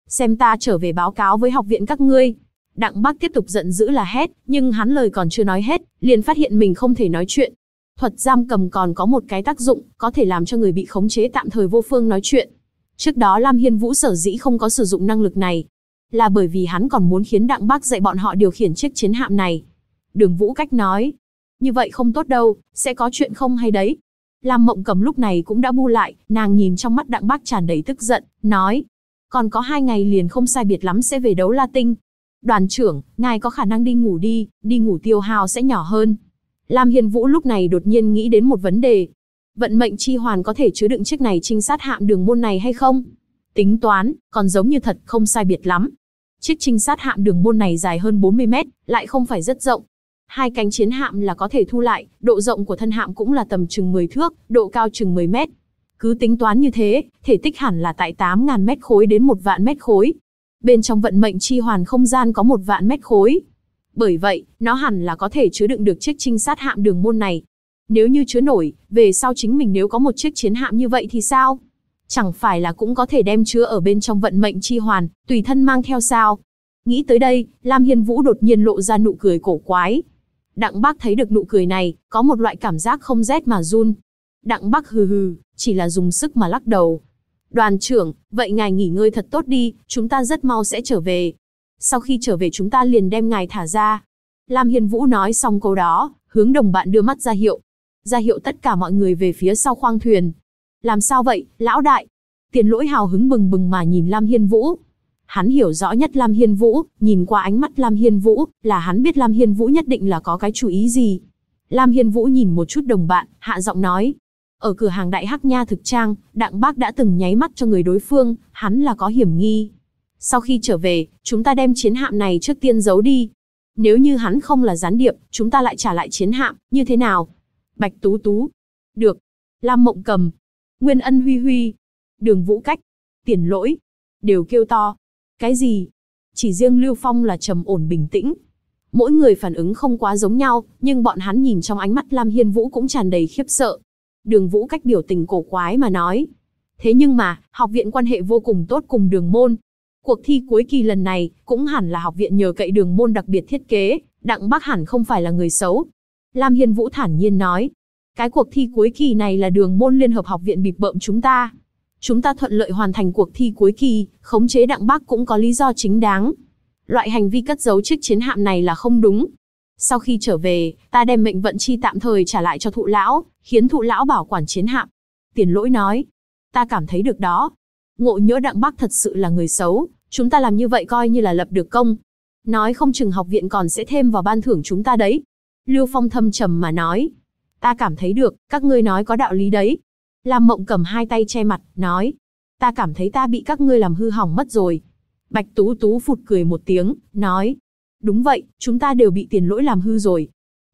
Speaker 1: Xem ta trở về báo cáo với học viện các ngươi. Đặng Bắc tiếp tục giận dữ là hét, nhưng hắn lời còn chưa nói hết, liền phát hiện mình không thể nói chuyện. Thuật giam cầm còn có một cái tác dụng, có thể làm cho người bị khống chế tạm thời vô phương nói chuyện. Trước đó Lam Hiên Vũ sở dĩ không có sử dụng năng lực này, là bởi vì hắn còn muốn khiến Đặng Bắc dạy bọn họ điều khiển chiếc chiến hạm này. Đường Vũ Cách nói, như vậy không tốt đâu, sẽ có chuyện không hay đấy. Lam Mộng Cầm lúc này cũng đã bu lại, nàng nhìn trong mắt Đặng Bắc tràn đầy tức giận, nói, còn có 2 ngày liền không sai biệt lắm sẽ về Đấu La Tinh. Đoàn trưởng, ngài có khả năng đi ngủ tiêu hao sẽ nhỏ hơn. Lam Hiên Vũ lúc này đột nhiên nghĩ đến một vấn đề. Vận mệnh chi hoàn có thể chứa đựng chiếc này trinh sát hạm đường môn này hay không? Tính toán, còn giống như thật không sai biệt lắm. Chiếc trinh sát hạm đường môn này dài hơn 40 mét, lại không phải rất rộng. 2 cánh chiến hạm là có thể thu lại, độ rộng của thân hạm cũng là tầm chừng 10 thước, độ cao chừng 10 mét. Cứ tính toán như thế, thể tích hẳn là tại 8.000 mét khối đến 1 vạn mét khối. Bên trong vận mệnh chi hoàn không gian có 1 vạn mét khối. Bởi vậy, nó hẳn là có thể chứa đựng được chiếc trinh sát hạm đường môn này. Nếu như chứa nổi, về sau chính mình nếu có một chiếc chiến hạm như vậy thì sao? Chẳng phải là cũng có thể đem chứa ở bên trong vận mệnh chi hoàn, tùy thân mang theo sao? Nghĩ tới đây, Lam Hiên Vũ đột nhiên lộ ra nụ cười cổ quái. Đặng Bắc thấy được nụ cười này, có một loại cảm giác không rét mà run. Đặng Bắc hừ hừ, chỉ là dùng sức mà lắc đầu. Đoàn trưởng, vậy ngài nghỉ ngơi thật tốt đi, chúng ta rất mau sẽ trở về. Sau khi trở về chúng ta liền đem ngài thả ra. Lam Hiên Vũ nói xong câu đó, hướng đồng bạn đưa mắt ra hiệu. Ra hiệu tất cả mọi người về phía sau khoang thuyền. Làm sao vậy, lão đại? Tiền Lỗi hào hứng bừng bừng mà nhìn Lam Hiên Vũ. Hắn hiểu rõ nhất Lam Hiên Vũ, nhìn qua ánh mắt Lam Hiên Vũ, là hắn biết Lam Hiên Vũ nhất định là có cái chủ ý gì. Lam Hiên Vũ nhìn một chút đồng bạn, hạ giọng nói. Ở cửa hàng Đại Hắc Nha thực trang, Đặng Bác đã từng nháy mắt cho người đối phương, hắn là có hiểm nghi. Sau khi trở về, chúng ta đem chiến hạm này trước tiên giấu đi. Nếu như hắn không là gián điệp, chúng ta lại trả lại chiến hạm, như thế nào? Bạch Tú Tú. Được. Lam Mộng Cầm. Nguyên Ân Huy Huy. Đường Vũ Cách. Tiền Lỗi. Đều kêu to. Cái gì? Chỉ riêng Lưu Phong là trầm ổn bình tĩnh. Mỗi người phản ứng không quá giống nhau, nhưng bọn hắn nhìn trong ánh mắt Lam Hiên Vũ cũng tràn đầy khiếp sợ. Đường Vũ Cách biểu tình cổ quái mà nói. Thế nhưng mà, học viện quan hệ vô cùng tốt cùng Đường môn. Cuộc thi cuối kỳ lần này, cũng hẳn là học viện nhờ cậy Đường môn đặc biệt thiết kế, Đặng Bắc hẳn không phải là người xấu. Lam Hiên Vũ thản nhiên nói. Cái cuộc thi cuối kỳ này là Đường môn liên hợp học viện bịp bợm chúng ta. Chúng ta thuận lợi hoàn thành cuộc thi cuối kỳ, khống chế Đặng Bắc cũng có lý do chính đáng. Loại hành vi cất giấu chiếc chiến hạm này là không đúng. Sau khi trở về, ta đem mệnh vận chi tạm thời trả lại cho Thụ lão, khiến Thụ lão bảo quản chiến hạm. Tiền Lỗi nói, ta cảm thấy được đó. Ngộ nhỡ Đặng Bắc thật sự là người xấu, chúng ta làm như vậy coi như là lập được công. Nói không chừng học viện còn sẽ thêm vào ban thưởng chúng ta đấy. Lưu Phong thâm trầm mà nói, ta cảm thấy được, các ngươi nói có đạo lý đấy. Lam Mộng Cầm hai tay che mặt, nói, ta cảm thấy ta bị các ngươi làm hư hỏng mất rồi. Bạch Tú Tú phụt cười một tiếng, nói, đúng vậy, chúng ta đều bị Tiền Lỗi làm hư rồi.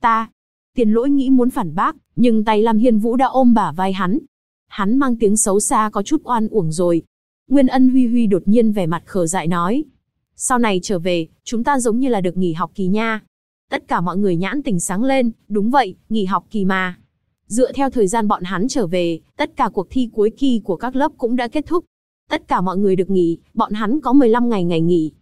Speaker 1: Tiền Lỗi nghĩ muốn phản bác, nhưng tay Lam Hiên Vũ đã ôm bả vai hắn. Hắn mang tiếng xấu xa có chút oan uổng rồi. Nguyên Ân Huy Huy đột nhiên vẻ mặt khờ dại nói, sau này trở về, chúng ta giống như là được nghỉ học kỳ nha. Tất cả mọi người nhãn tình sáng lên, đúng vậy, nghỉ học kỳ mà. Dựa theo thời gian bọn hắn trở về, tất cả cuộc thi cuối kỳ của các lớp cũng đã kết thúc. Tất cả mọi người được nghỉ, bọn hắn có 15 ngày ngày nghỉ.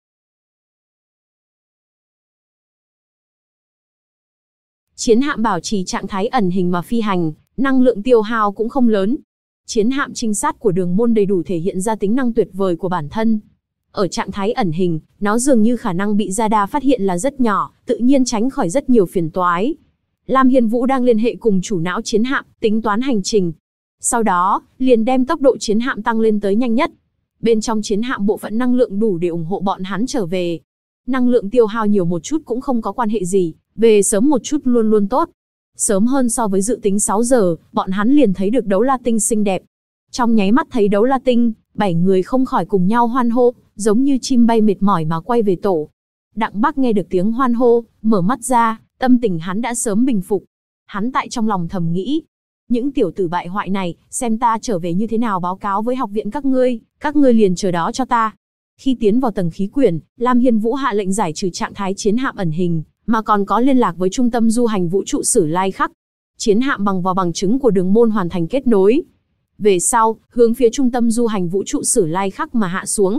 Speaker 1: Chiến hạm bảo trì trạng thái ẩn hình mà phi hành, năng lượng tiêu hao cũng không lớn. Chiến hạm trinh sát của Đường môn đầy đủ thể hiện ra tính năng tuyệt vời của bản thân. Ở trạng thái ẩn hình, nó dường như khả năng bị radar phát hiện là rất nhỏ, tự nhiên tránh khỏi rất nhiều phiền toái. Lam Hiên Vũ đang liên hệ cùng chủ não chiến hạm, tính toán hành trình. Sau đó, liền đem tốc độ chiến hạm tăng lên tới nhanh nhất. Bên trong chiến hạm bộ phận năng lượng đủ để ủng hộ bọn hắn trở về. Năng lượng tiêu hao nhiều một chút cũng không có quan hệ gì, về sớm một chút luôn luôn tốt. Sớm hơn so với dự tính 6 giờ, bọn hắn liền thấy được Đấu La Tinh xinh đẹp. Trong nháy mắt thấy Đấu La Tinh, 7 người không khỏi cùng nhau hoan hô, giống như chim bay mệt mỏi mà quay về tổ. Đặng Bắc nghe được tiếng hoan hô, mở mắt ra, tâm tình hắn đã sớm bình phục. Hắn tại trong lòng thầm nghĩ, những tiểu tử bại hoại này, xem ta trở về như thế nào báo cáo với học viện các ngươi liền chờ đó cho ta. Khi tiến vào tầng khí quyển, Lam Hiên Vũ hạ lệnh giải trừ trạng thái chiến hạm ẩn hình, mà còn có liên lạc với trung tâm du hành vũ trụ Sử Lai Khắc. Chiến hạm bằng vào bằng chứng của Đường môn hoàn thành kết nối. Về sau, hướng phía trung tâm du hành vũ trụ Sử Lai Khắc mà hạ xuống.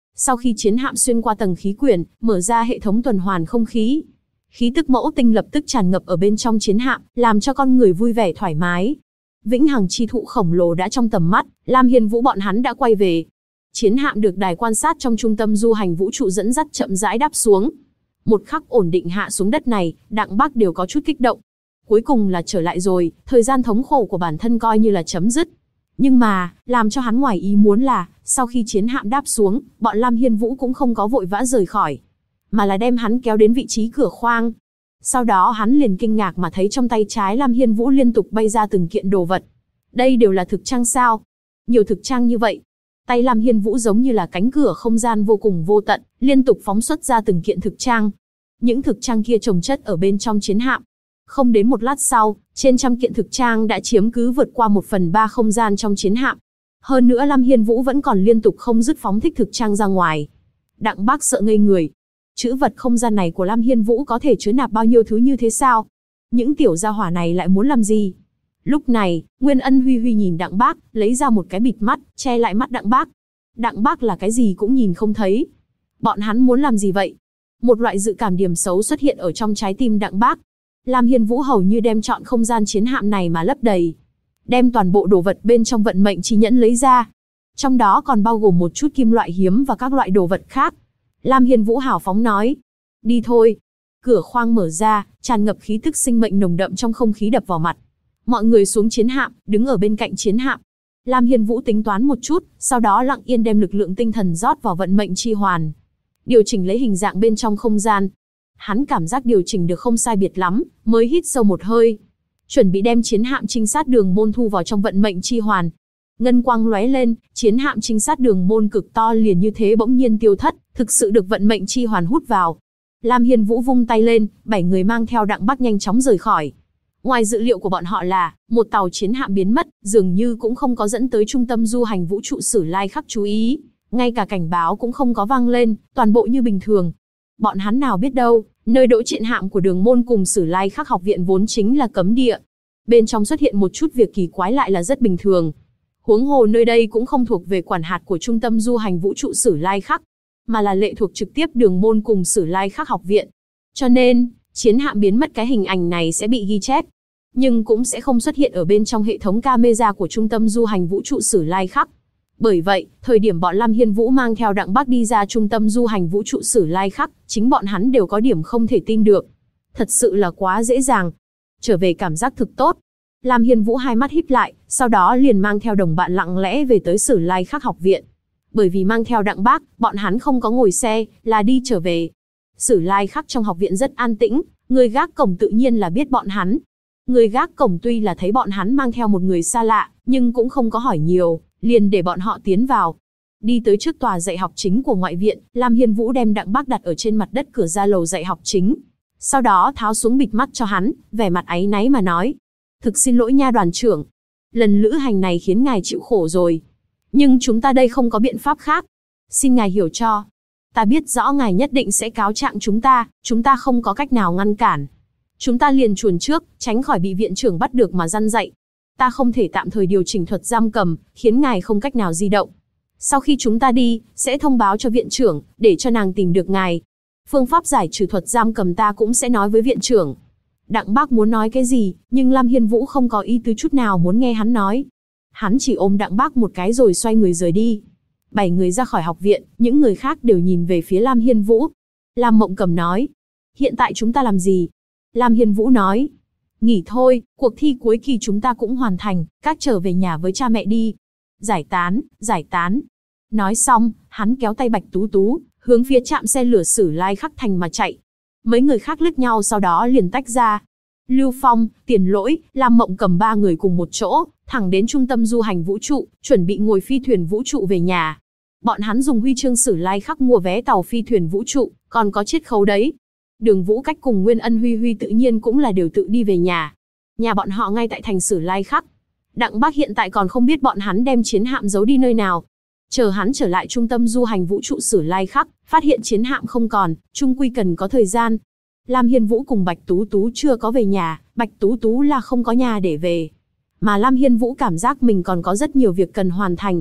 Speaker 1: Sau khi chiến hạm xuyên qua tầng khí quyển, mở ra hệ thống tuần hoàn không khí, khí tức mẫu tinh lập tức tràn ngập ở bên trong chiến hạm, làm cho con người vui vẻ thoải mái. Vĩnh hằng chi thụ khổng lồ đã trong tầm mắt, Lam Hiên Vũ bọn hắn đã quay về. Chiến hạm được đài quan sát trong trung tâm du hành vũ trụ dẫn dắt chậm rãi đáp xuống. Một khắc ổn định hạ xuống đất này, Đặng Bắc đều có chút kích động. Cuối cùng là trở lại rồi, thời gian thống khổ của bản thân coi như là chấm dứt. Nhưng mà, làm cho hắn ngoài ý muốn là, sau khi chiến hạm đáp xuống, bọn Lam Hiên Vũ cũng không có vội vã rời khỏi, mà là đem hắn kéo đến vị trí cửa khoang. Sau đó hắn liền kinh ngạc mà thấy trong tay trái Lam Hiên Vũ liên tục bay ra từng kiện đồ vật. Đây đều là thực trang sao? Nhiều thực trang như vậy. Tay Lam Hiên Vũ giống như là cánh cửa không gian vô cùng vô tận, liên tục phóng xuất ra từng kiện thực trang. Những thực trang kia chồng chất ở bên trong chiến hạm. Không đến một lát sau, trên trăm kiện thực trang đã chiếm cứ vượt qua 1/3 không gian trong chiến hạm. Hơn nữa Lam Hiên Vũ vẫn còn liên tục không dứt phóng thích thực trang ra ngoài. Đặng Bác sợ ngây người. Chữ vật không gian này của Lam Hiên Vũ có thể chứa nạp bao nhiêu thứ như thế sao? Những tiểu gia hỏa này lại muốn làm gì? Lúc này, Nguyên Ân Huy Huy nhìn Đặng Bác, lấy ra một cái bịt mắt, che lại mắt Đặng Bác. Đặng Bác là cái gì cũng nhìn không thấy. Bọn hắn muốn làm gì vậy? Một loại dự cảm điểm xấu xuất hiện ở trong trái tim Đặng Bác. Lam Hiên Vũ hầu như đem trọn không gian chiến hạm này mà lấp đầy. Đem toàn bộ đồ vật bên trong vận mệnh chi nhẫn lấy ra. Trong đó còn bao gồm một chút kim loại hiếm và các loại đồ vật khác. Lam Hiên Vũ hào phóng nói. Đi thôi. Cửa khoang mở ra, tràn ngập khí tức sinh mệnh nồng đậm trong không khí đập vào mặt. Mọi người xuống chiến hạm, đứng ở bên cạnh chiến hạm. Lam Hiên Vũ tính toán một chút, sau đó lặng yên đem lực lượng tinh thần rót vào vận mệnh chi hoàn. Điều chỉnh lấy hình dạng bên trong không gian. Hắn cảm giác điều chỉnh được không sai biệt lắm, mới hít sâu một hơi. Chuẩn bị đem chiến hạm trinh sát đường môn thu vào trong vận mệnh chi hoàn. Ngân quang lóe lên, chiến hạm trinh sát đường môn cực to liền như thế bỗng nhiên tiêu thất, thực sự được vận mệnh chi hoàn hút vào. Lam Hiên Vũ vung tay lên, 7 người mang theo Đặng Bắc nhanh chóng rời khỏi. Ngoài dự liệu của bọn họ là, một tàu chiến hạm biến mất, dường như cũng không có dẫn tới trung tâm du hành vũ trụ Sử Lai Khắc chú ý. Ngay cả cảnh báo cũng không có vang lên, toàn bộ như bình thường. Bọn hắn nào biết đâu, nơi đỗ chiến hạm của đường môn cùng Sử Lai Khắc học viện vốn chính là cấm địa. Bên trong xuất hiện một chút việc kỳ quái lại là rất bình thường. Huống hồ nơi đây cũng không thuộc về quản hạt của trung tâm du hành vũ trụ Sử Lai Khắc, mà là lệ thuộc trực tiếp đường môn cùng Sử Lai Khắc học viện. Cho nên, chiến hạm biến mất cái hình ảnh này sẽ bị ghi chép, nhưng cũng sẽ không xuất hiện ở bên trong hệ thống camera của trung tâm du hành vũ trụ Sử Lai Khắc. Bởi vậy, thời điểm bọn Lam Hiên Vũ mang theo Đặng Bắc đi ra trung tâm du hành vũ trụ Sử Lai Khắc, chính bọn hắn đều có điểm không thể tin được. Thật sự là quá dễ dàng. Trở về cảm giác thực tốt. Lam Hiên Vũ hai mắt híp lại, sau đó liền mang theo đồng bạn lặng lẽ về tới Sử Lai Khắc học viện. Bởi vì mang theo Đặng Bác, bọn hắn không có ngồi xe, là đi trở về. Sử Lai Khắc trong học viện rất an tĩnh, người gác cổng tự nhiên là biết bọn hắn. Người gác cổng tuy là thấy bọn hắn mang theo một người xa lạ, nhưng cũng không có hỏi nhiều, liền để bọn họ tiến vào. Đi tới trước tòa dạy học chính của ngoại viện, Lam Hiên Vũ đem Đặng Bác đặt ở trên mặt đất cửa ra lầu dạy học chính. Sau đó tháo xuống bịt mắt cho hắn, vẻ mặt áy náy mà nói. Thực xin lỗi nha đoàn trưởng. Lần lữ hành này khiến ngài chịu khổ rồi. Nhưng chúng ta đây không có biện pháp khác. Xin ngài hiểu cho. Ta biết rõ ngài nhất định sẽ cáo trạng chúng ta không có cách nào ngăn cản. Chúng ta liền chuồn trước, tránh khỏi bị viện trưởng bắt được mà răn dạy. Ta không thể tạm thời điều chỉnh thuật giam cầm, khiến ngài không cách nào di động. Sau khi chúng ta đi, sẽ thông báo cho viện trưởng, để cho nàng tìm được ngài. Phương pháp giải trừ thuật giam cầm ta cũng sẽ nói với viện trưởng. Đặng Bác muốn nói cái gì, nhưng Lam Hiên Vũ không có ý tứ chút nào muốn nghe hắn nói. Hắn chỉ ôm Đặng Bác một cái rồi xoay người rời đi. 7 người ra khỏi học viện, những người khác đều nhìn về phía Lam Hiên Vũ. Lam Mộng Cầm nói, hiện tại chúng ta làm gì? Lam Hiên Vũ nói, nghỉ thôi, cuộc thi cuối kỳ chúng ta cũng hoàn thành, các trở về nhà với cha mẹ đi. Giải tán, giải tán. Nói xong, hắn kéo tay Bạch Tú Tú, hướng phía trạm xe lửa Sử Lai Khắc Thành mà chạy. Mấy người khác liếc nhau sau đó liền tách ra. Lưu Phong, Tiền Lỗi, Lam Mộng Cầm 3 người cùng một chỗ, thẳng đến trung tâm du hành vũ trụ, chuẩn bị ngồi phi thuyền vũ trụ về nhà. Bọn hắn dùng huy chương Sử Lai Khắc mua vé tàu phi thuyền vũ trụ, còn có chiết khấu đấy. Đường Vũ Cách cùng Nguyên Ân Huy Huy tự nhiên cũng là đều tự đi về nhà. Nhà bọn họ ngay tại thành Sử Lai Khắc. Đặng Bác hiện tại còn không biết bọn hắn đem chiến hạm giấu đi nơi nào. Chờ hắn trở lại trung tâm du hành vũ trụ Sử Lai Khắc, phát hiện chiến hạm không còn, chung quy cần có thời gian. Lam Hiên Vũ cùng Bạch Tú Tú chưa có về nhà, Bạch Tú Tú là không có nhà để về. Mà Lam Hiên Vũ cảm giác mình còn có rất nhiều việc cần hoàn thành.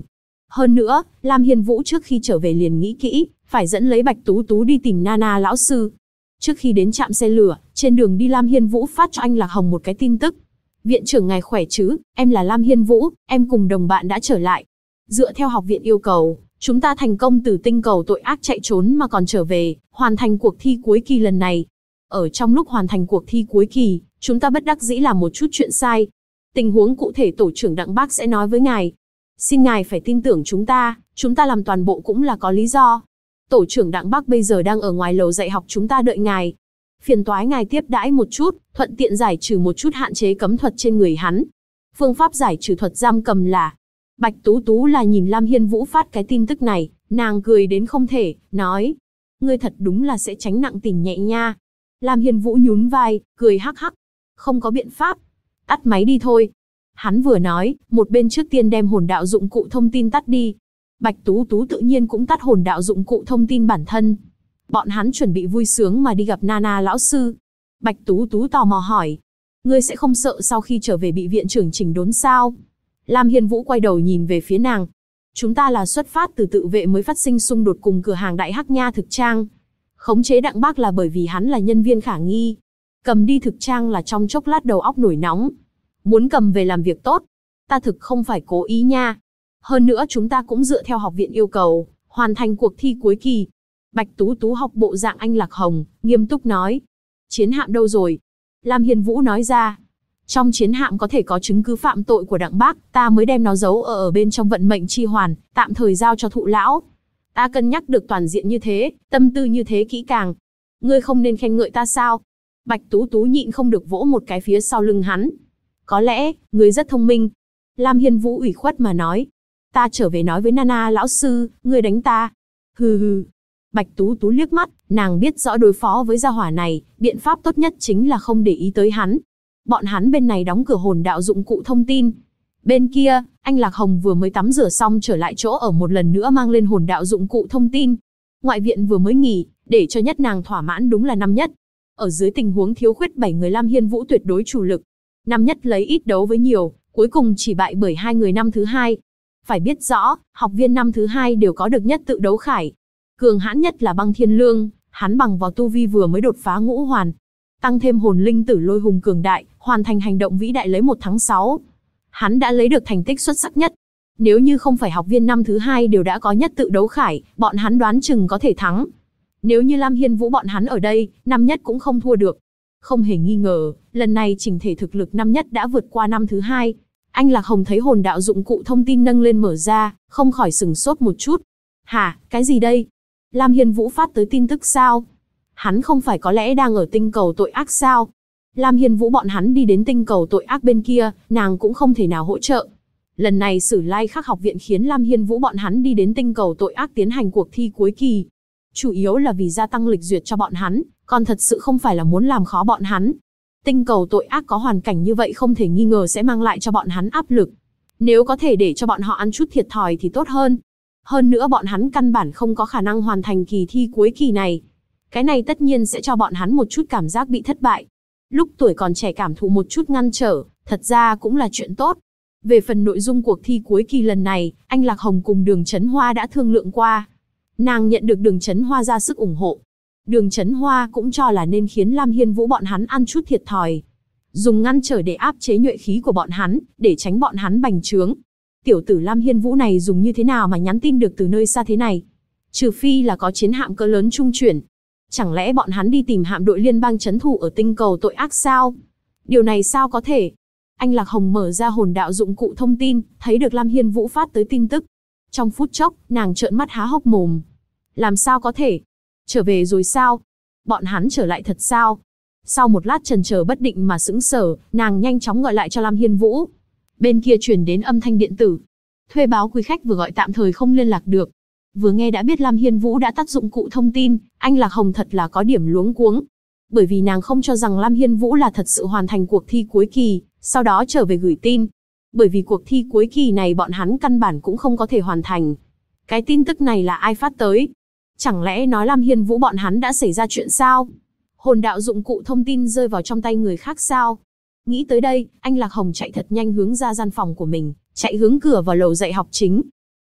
Speaker 1: Hơn nữa, Lam Hiên Vũ trước khi trở về liền nghĩ kỹ, phải dẫn lấy Bạch Tú Tú đi tìm Nana lão sư. Trước khi đến trạm xe lửa, trên đường đi Lam Hiên Vũ phát cho anh Lạc Hồng một cái tin tức. Viện trưởng ngài khỏe chứ, em là Lam Hiên Vũ, em cùng đồng bạn đã trở lại. Dựa theo học viện yêu cầu, chúng ta thành công từ tinh cầu tội ác chạy trốn mà còn trở về, hoàn thành cuộc thi cuối kỳ lần này. Ở trong lúc hoàn thành cuộc thi cuối kỳ, chúng ta bất đắc dĩ làm một chút chuyện sai. Tình huống cụ thể tổ trưởng Đặng Bác sẽ nói với ngài. Xin ngài phải tin tưởng chúng ta làm toàn bộ cũng là có lý do. Tổ trưởng Đặng Bác bây giờ đang ở ngoài lầu dạy học chúng ta đợi ngài. Phiền toái ngài tiếp đãi một chút, thuận tiện giải trừ một chút hạn chế cấm thuật trên người hắn. Phương pháp giải trừ thuật giam cầm là... Bạch Tú Tú là nhìn Lam Hiên Vũ phát cái tin tức này, nàng cười đến không thể, nói. Ngươi thật đúng là sẽ tránh nặng tình nhẹ nha. Lam Hiên Vũ nhún vai, cười hắc hắc. Không có biện pháp. Tắt máy đi thôi. Hắn vừa nói, một bên trước tiên đem hồn đạo dụng cụ thông tin tắt đi. Bạch Tú Tú tự nhiên cũng tắt hồn đạo dụng cụ thông tin bản thân. Bọn hắn chuẩn bị vui sướng mà đi gặp Nana lão sư. Bạch Tú Tú tò mò hỏi. Ngươi sẽ không sợ sau khi trở về bị viện trưởng chỉnh đốn sao? Lam Hiên Vũ quay đầu nhìn về phía nàng. Chúng ta là xuất phát từ tự vệ mới phát sinh xung đột cùng cửa hàng Đại Hắc Nha thực trang. Khống chế Đặng Bác là bởi vì hắn là nhân viên khả nghi. Cầm đi thực trang là trong chốc lát đầu óc nổi nóng. Muốn cầm về làm việc tốt. Ta thực không phải cố ý nha. Hơn nữa chúng ta cũng dựa theo học viện yêu cầu, hoàn thành cuộc thi cuối kỳ. Bạch Tú Tú học bộ dạng anh Lạc Hồng, nghiêm túc nói. Chiến hạm đâu rồi? Lam Hiên Vũ nói ra. Trong chiến hạm có thể có chứng cứ phạm tội của Đặng Bác, ta mới đem nó giấu ở bên trong vận mệnh chi hoàn, tạm thời giao cho thụ lão. Ta cân nhắc được toàn diện như thế, tâm tư như thế kỹ càng. Ngươi không nên khen ngợi ta sao? Bạch Tú Tú nhịn không được vỗ một cái phía sau lưng hắn. Có lẽ, ngươi rất thông minh. Lam Hiên Vũ ủy khuất mà nói. Ta trở về nói với Nana lão sư, ngươi đánh ta. Hừ hừ. Bạch Tú Tú liếc mắt, nàng biết rõ đối phó với gia hỏa này, biện pháp tốt nhất chính là không để ý tới hắn. Bọn hắn bên này đóng cửa hồn đạo dụng cụ thông tin. Bên kia, anh Lạc Hồng vừa mới tắm rửa xong trở lại chỗ ở một lần nữa mang lên hồn đạo dụng cụ thông tin. Ngoại viện vừa mới nghỉ, để cho nhất nàng thỏa mãn đúng là năm nhất. Ở dưới tình huống thiếu khuyết 7 người Lam Hiên Vũ tuyệt đối chủ lực. Năm nhất lấy ít đấu với nhiều, cuối cùng chỉ bại bởi 2 người năm thứ hai. Phải biết rõ, học viên năm thứ hai đều có được nhất tự đấu khải. Cường hãn nhất là Băng Thiên Lương, hắn bằng vào tu vi vừa mới đột phá ngũ hoàn. Tăng thêm hồn linh tử lôi hùng cường đại, hoàn thành hành động vĩ đại lấy 1 tháng 6. Hắn đã lấy được thành tích xuất sắc nhất. Nếu như không phải học viên năm thứ hai đều đã có nhất tự đấu khải, bọn hắn đoán chừng có thể thắng. Nếu như Lam Hiên Vũ bọn hắn ở đây, năm nhất cũng không thua được. Không hề nghi ngờ, lần này chỉnh thể thực lực năm nhất đã vượt qua năm thứ hai. Anh Lạc Hồng thấy hồn đạo dụng cụ thông tin nâng lên mở ra, không khỏi sửng sốt một chút. Hả, cái gì đây? Lam Hiên Vũ phát tới tin tức sao? Hắn không phải có lẽ đang ở tinh cầu tội ác sao? Lam Hiên Vũ bọn hắn đi đến tinh cầu tội ác bên kia, nàng cũng không thể nào hỗ trợ. Lần này Sử Lai Khắc học viện khiến Lam Hiên Vũ bọn hắn đi đến tinh cầu tội ác tiến hành cuộc thi cuối kỳ. Chủ yếu là vì gia tăng lịch duyệt cho bọn hắn, còn thật sự không phải là muốn làm khó bọn hắn. Tinh cầu tội ác có hoàn cảnh như vậy không thể nghi ngờ sẽ mang lại cho bọn hắn áp lực. Nếu có thể để cho bọn họ ăn chút thiệt thòi thì tốt hơn. Hơn nữa bọn hắn căn bản không có khả năng hoàn thành kỳ thi cuối kỳ này. Cái này tất nhiên sẽ cho bọn hắn một chút cảm giác bị thất bại. Lúc tuổi còn trẻ cảm thụ một chút ngăn trở, thật ra cũng là chuyện tốt. Về phần nội dung cuộc thi cuối kỳ lần này, anh Lạc Hồng cùng Đường Chấn Hoa đã thương lượng qua. Nàng nhận được Đường Chấn Hoa ra sức ủng hộ. Đường Chấn Hoa cũng cho là nên khiến Lam Hiên Vũ bọn hắn ăn chút thiệt thòi. Dùng ngăn trở để áp chế nhuệ khí của bọn hắn, để tránh bọn hắn bành trướng. Tiểu tử Lam Hiên Vũ này dùng như thế nào mà nhắn tin được từ nơi xa thế này? Trừ phi là có chiến hạm cỡ lớn trung chuyển. Chẳng lẽ bọn hắn đi tìm hạm đội liên bang trấn thủ ở tinh cầu tội ác sao? Điều này sao có thể? Anh Lạc Hồng mở ra hồn đạo dụng cụ thông tin, thấy được Lam Hiên Vũ phát tới tin tức. Trong phút chốc, nàng trợn mắt há hốc mồm. Làm sao có thể? Trở về rồi sao? Bọn hắn trở lại thật sao? Sau một lát chần chờ bất định mà sững sờ, nàng nhanh chóng gọi lại cho Lam Hiên Vũ. Bên kia truyền đến âm thanh điện tử. Thuê báo quý khách vừa gọi tạm thời không liên lạc được. Vừa nghe đã biết Lam Hiên Vũ đã tắt dụng cụ thông tin, anh Lạc Hồng thật là có điểm luống cuống. Bởi vì nàng không cho rằng Lam Hiên Vũ là thật sự hoàn thành cuộc thi cuối kỳ, sau đó trở về gửi tin. Bởi vì cuộc thi cuối kỳ này bọn hắn căn bản cũng không có thể hoàn thành. Cái tin tức này là ai phát tới? Chẳng lẽ nói Lam Hiên Vũ bọn hắn đã xảy ra chuyện sao? Hồn đạo dụng cụ thông tin rơi vào trong tay người khác sao? Nghĩ tới đây, anh Lạc Hồng chạy thật nhanh hướng ra gian phòng của mình, chạy hướng cửa vào lầu dạy học chính.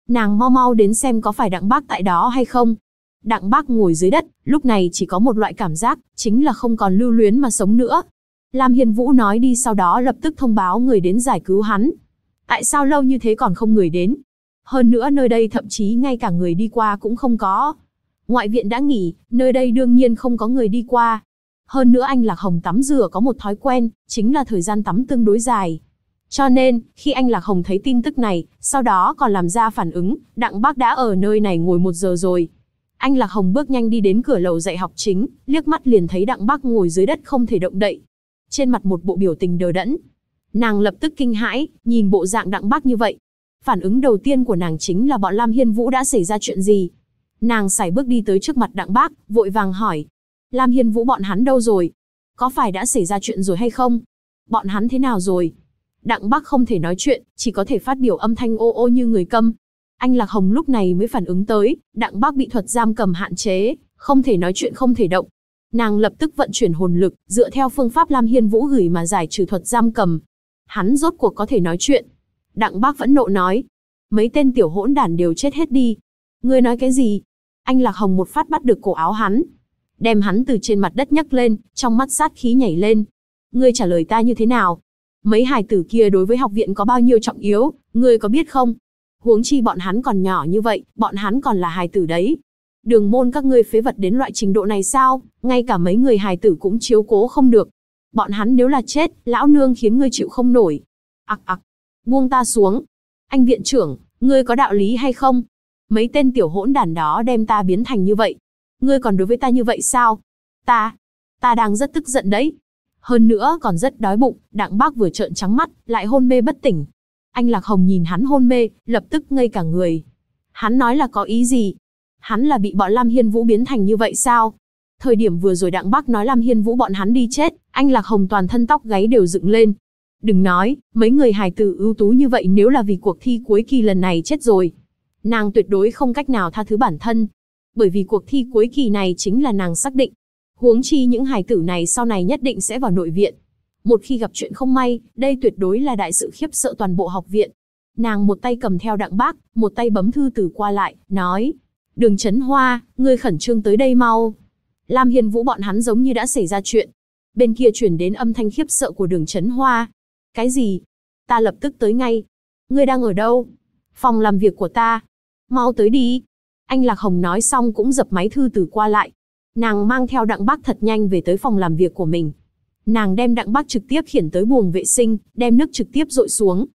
Speaker 1: Nàng mau mau đến xem có phải Đặng Bác tại đó hay không. Đặng Bác ngồi dưới đất, lúc này chỉ có một loại cảm giác, chính là không còn lưu luyến mà sống nữa. Lam Hiên Vũ nói đi sau đó lập tức thông báo người đến giải cứu hắn. Tại sao lâu như thế còn không người đến? Hơn nữa nơi đây thậm chí ngay cả người đi qua cũng không có. Ngoại viện đã nghỉ, nơi đây đương nhiên không có người đi qua. Hơn nữa anh Lạc Hồng tắm rửa có một thói quen, chính là thời gian tắm tương đối dài. Cho nên, khi anh Lạc Hồng thấy tin tức này, sau đó còn làm ra phản ứng, Đặng Bác đã ở nơi này ngồi 1 giờ rồi. Anh Lạc Hồng bước nhanh đi đến cửa lầu dạy học chính, liếc mắt liền thấy Đặng Bác ngồi dưới đất không thể động đậy. Trên mặt một bộ biểu tình đờ đẫn. Nàng lập tức kinh hãi, nhìn bộ dạng Đặng Bác như vậy. Phản ứng đầu tiên của nàng chính là bọn Lam Hiên Vũ đã xảy ra chuyện gì. Nàng sải bước đi tới trước mặt Đặng Bác, vội vàng hỏi. Lam Hiên Vũ bọn hắn đâu rồi? Có phải đã xảy ra chuyện rồi hay không? Bọn hắn thế nào rồi? Đặng Bác không thể nói chuyện, chỉ có thể phát biểu âm thanh ô ô như người câm. Anh Lạc Hồng lúc này mới phản ứng tới, Đặng Bác bị thuật giam cầm hạn chế, không thể nói chuyện không thể động. Nàng lập tức vận chuyển hồn lực, dựa theo phương pháp Lam Hiên Vũ gửi mà giải trừ thuật giam cầm. Hắn rốt cuộc có thể nói chuyện. Đặng Bác phẫn nộ nói. Mấy tên tiểu hỗn đản đều chết hết đi. Ngươi nói cái gì? Anh Lạc Hồng một phát bắt được cổ áo hắn. Đem hắn từ trên mặt đất nhấc lên, trong mắt sát khí nhảy lên. Ngươi trả lời ta như thế nào? Mấy hài tử kia đối với học viện có bao nhiêu trọng yếu, ngươi có biết không? Huống chi bọn hắn còn nhỏ như vậy, bọn hắn còn là hài tử đấy. Đường môn các ngươi phế vật đến loại trình độ này sao? Ngay cả mấy người hài tử cũng chiếu cố không được. Bọn hắn nếu là chết, lão nương khiến ngươi chịu không nổi. Ặc ặc, buông ta xuống. Anh viện trưởng, ngươi có đạo lý hay không? Mấy tên tiểu hỗn đản đó đem ta biến thành như vậy. Ngươi còn đối với ta như vậy sao? Ta đang rất tức giận đấy. Hơn nữa còn rất đói bụng, Đặng Bác vừa trợn trắng mắt, lại hôn mê bất tỉnh. Anh Lạc Hồng nhìn hắn hôn mê, lập tức ngây cả người. Hắn nói là có ý gì? Hắn là bị bọn Lam Hiên Vũ biến thành như vậy sao? Thời điểm vừa rồi Đặng Bác nói Lam Hiên Vũ bọn hắn đi chết, anh Lạc Hồng toàn thân tóc gáy đều dựng lên. Đừng nói, mấy người hài tử ưu tú như vậy nếu là vì cuộc thi cuối kỳ lần này chết rồi. Nàng tuyệt đối không cách nào tha thứ bản thân. Bởi vì cuộc thi cuối kỳ này chính là nàng xác định. Huống chi những hài tử này sau này nhất định sẽ vào nội viện. Một khi gặp chuyện không may, đây tuyệt đối là đại sự khiếp sợ toàn bộ học viện. Nàng một tay cầm theo Đặng Bác, một tay bấm thư từ qua lại, nói. Đường Chấn Hoa, ngươi khẩn trương tới đây mau. Lam Hiên Vũ bọn hắn giống như đã xảy ra chuyện. Bên kia chuyển đến âm thanh khiếp sợ của Đường Chấn Hoa. Cái gì? Ta lập tức tới ngay. Ngươi đang ở đâu? Phòng làm việc của ta. Mau tới đi. Anh Lạc Hồng nói xong cũng dập máy thư từ qua lại. Nàng mang theo Đặng Bác thật nhanh về tới phòng làm việc của mình. Nàng đem Đặng Bác trực tiếp khiển tới buồng vệ sinh, đem nước trực tiếp dội xuống.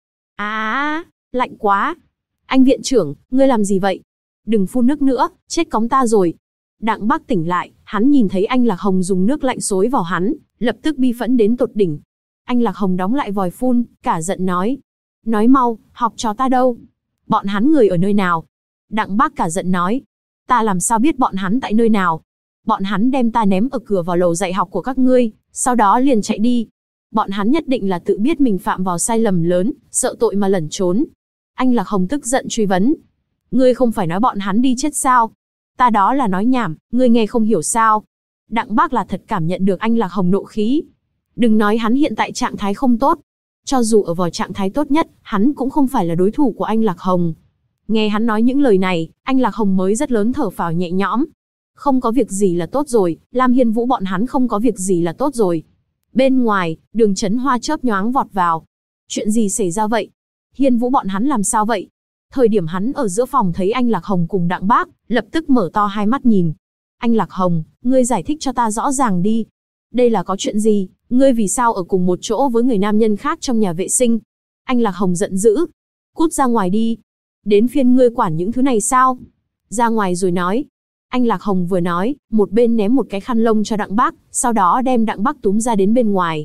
Speaker 1: Lạnh quá. Anh viện trưởng, ngươi làm gì vậy? Đừng phun nước nữa, chết cóng ta rồi. Đặng Bác tỉnh lại, hắn nhìn thấy anh Lạc Hồng dùng nước lạnh xối vào hắn, lập tức bi phẫn đến tột đỉnh. Anh Lạc Hồng đóng lại vòi phun, cả giận nói. Nói mau, học trò ta đâu? Bọn hắn người ở nơi nào? Đặng Bác cả giận nói. Ta làm sao biết bọn hắn tại nơi nào? Bọn hắn đem ta ném ở cửa vào lầu dạy học của các ngươi, sau đó liền chạy đi. Bọn hắn nhất định là tự biết mình phạm vào sai lầm lớn, sợ tội mà lẩn trốn. Anh Lạc Hồng tức giận truy vấn. Ngươi không phải nói bọn hắn đi chết sao? Ta đó là nói nhảm, ngươi nghe không hiểu sao? Đặng Bác là thật cảm nhận được anh Lạc Hồng nộ khí. Đừng nói hắn hiện tại trạng thái không tốt. Cho dù ở vào trạng thái tốt nhất, hắn cũng không phải là đối thủ của anh Lạc Hồng. Nghe hắn nói những lời này, anh Lạc Hồng mới rất lớn thở phào nhẹ nhõm. Không có việc gì là tốt rồi, Lam Hiên Vũ bọn hắn không có việc gì là tốt rồi. Bên ngoài, Đường Chấn Hoa chớp nhoáng vọt vào. Chuyện gì xảy ra vậy? Hiên Vũ bọn hắn làm sao vậy? Thời điểm hắn ở giữa phòng thấy anh Lạc Hồng cùng Đặng Bác, lập tức mở to hai mắt nhìn. Anh Lạc Hồng, ngươi giải thích cho ta rõ ràng đi. Đây là có chuyện gì? Ngươi vì sao ở cùng một chỗ với người nam nhân khác trong nhà vệ sinh? Anh Lạc Hồng giận dữ. Cút ra ngoài đi. Đến phiên ngươi quản những thứ này sao? Ra ngoài rồi nói. Anh Lạc Hồng vừa nói, một bên ném một cái khăn lông cho Đặng Bác, sau đó đem Đặng Bác túm ra đến bên ngoài.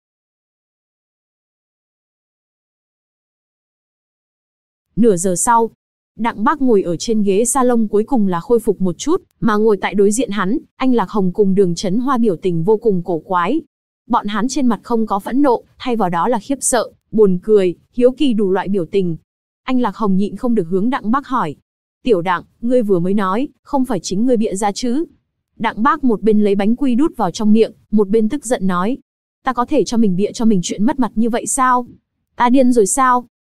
Speaker 1: Nửa giờ sau, Đặng Bác ngồi ở trên ghế salon cuối cùng là khôi phục một chút, mà ngồi tại đối diện hắn, anh Lạc Hồng cùng Đường Chấn Hoa biểu tình vô cùng cổ quái. Bọn hắn trên mặt không có phẫn nộ, thay vào đó là khiếp sợ, buồn cười, hiếu kỳ đủ loại biểu tình. Anh Lạc Hồng nhịn không được hướng Đặng Bác hỏi. Tiểu Đặng, ngươi vừa mới nói, không phải chính ngươi bịa ra chứ? Đặng Bác một bên lấy bánh quy đút vào trong miệng, một bên tức giận nói. Ta có thể cho mình bịa cho mình chuyện mất mặt như vậy sao? Ta điên rồi sao?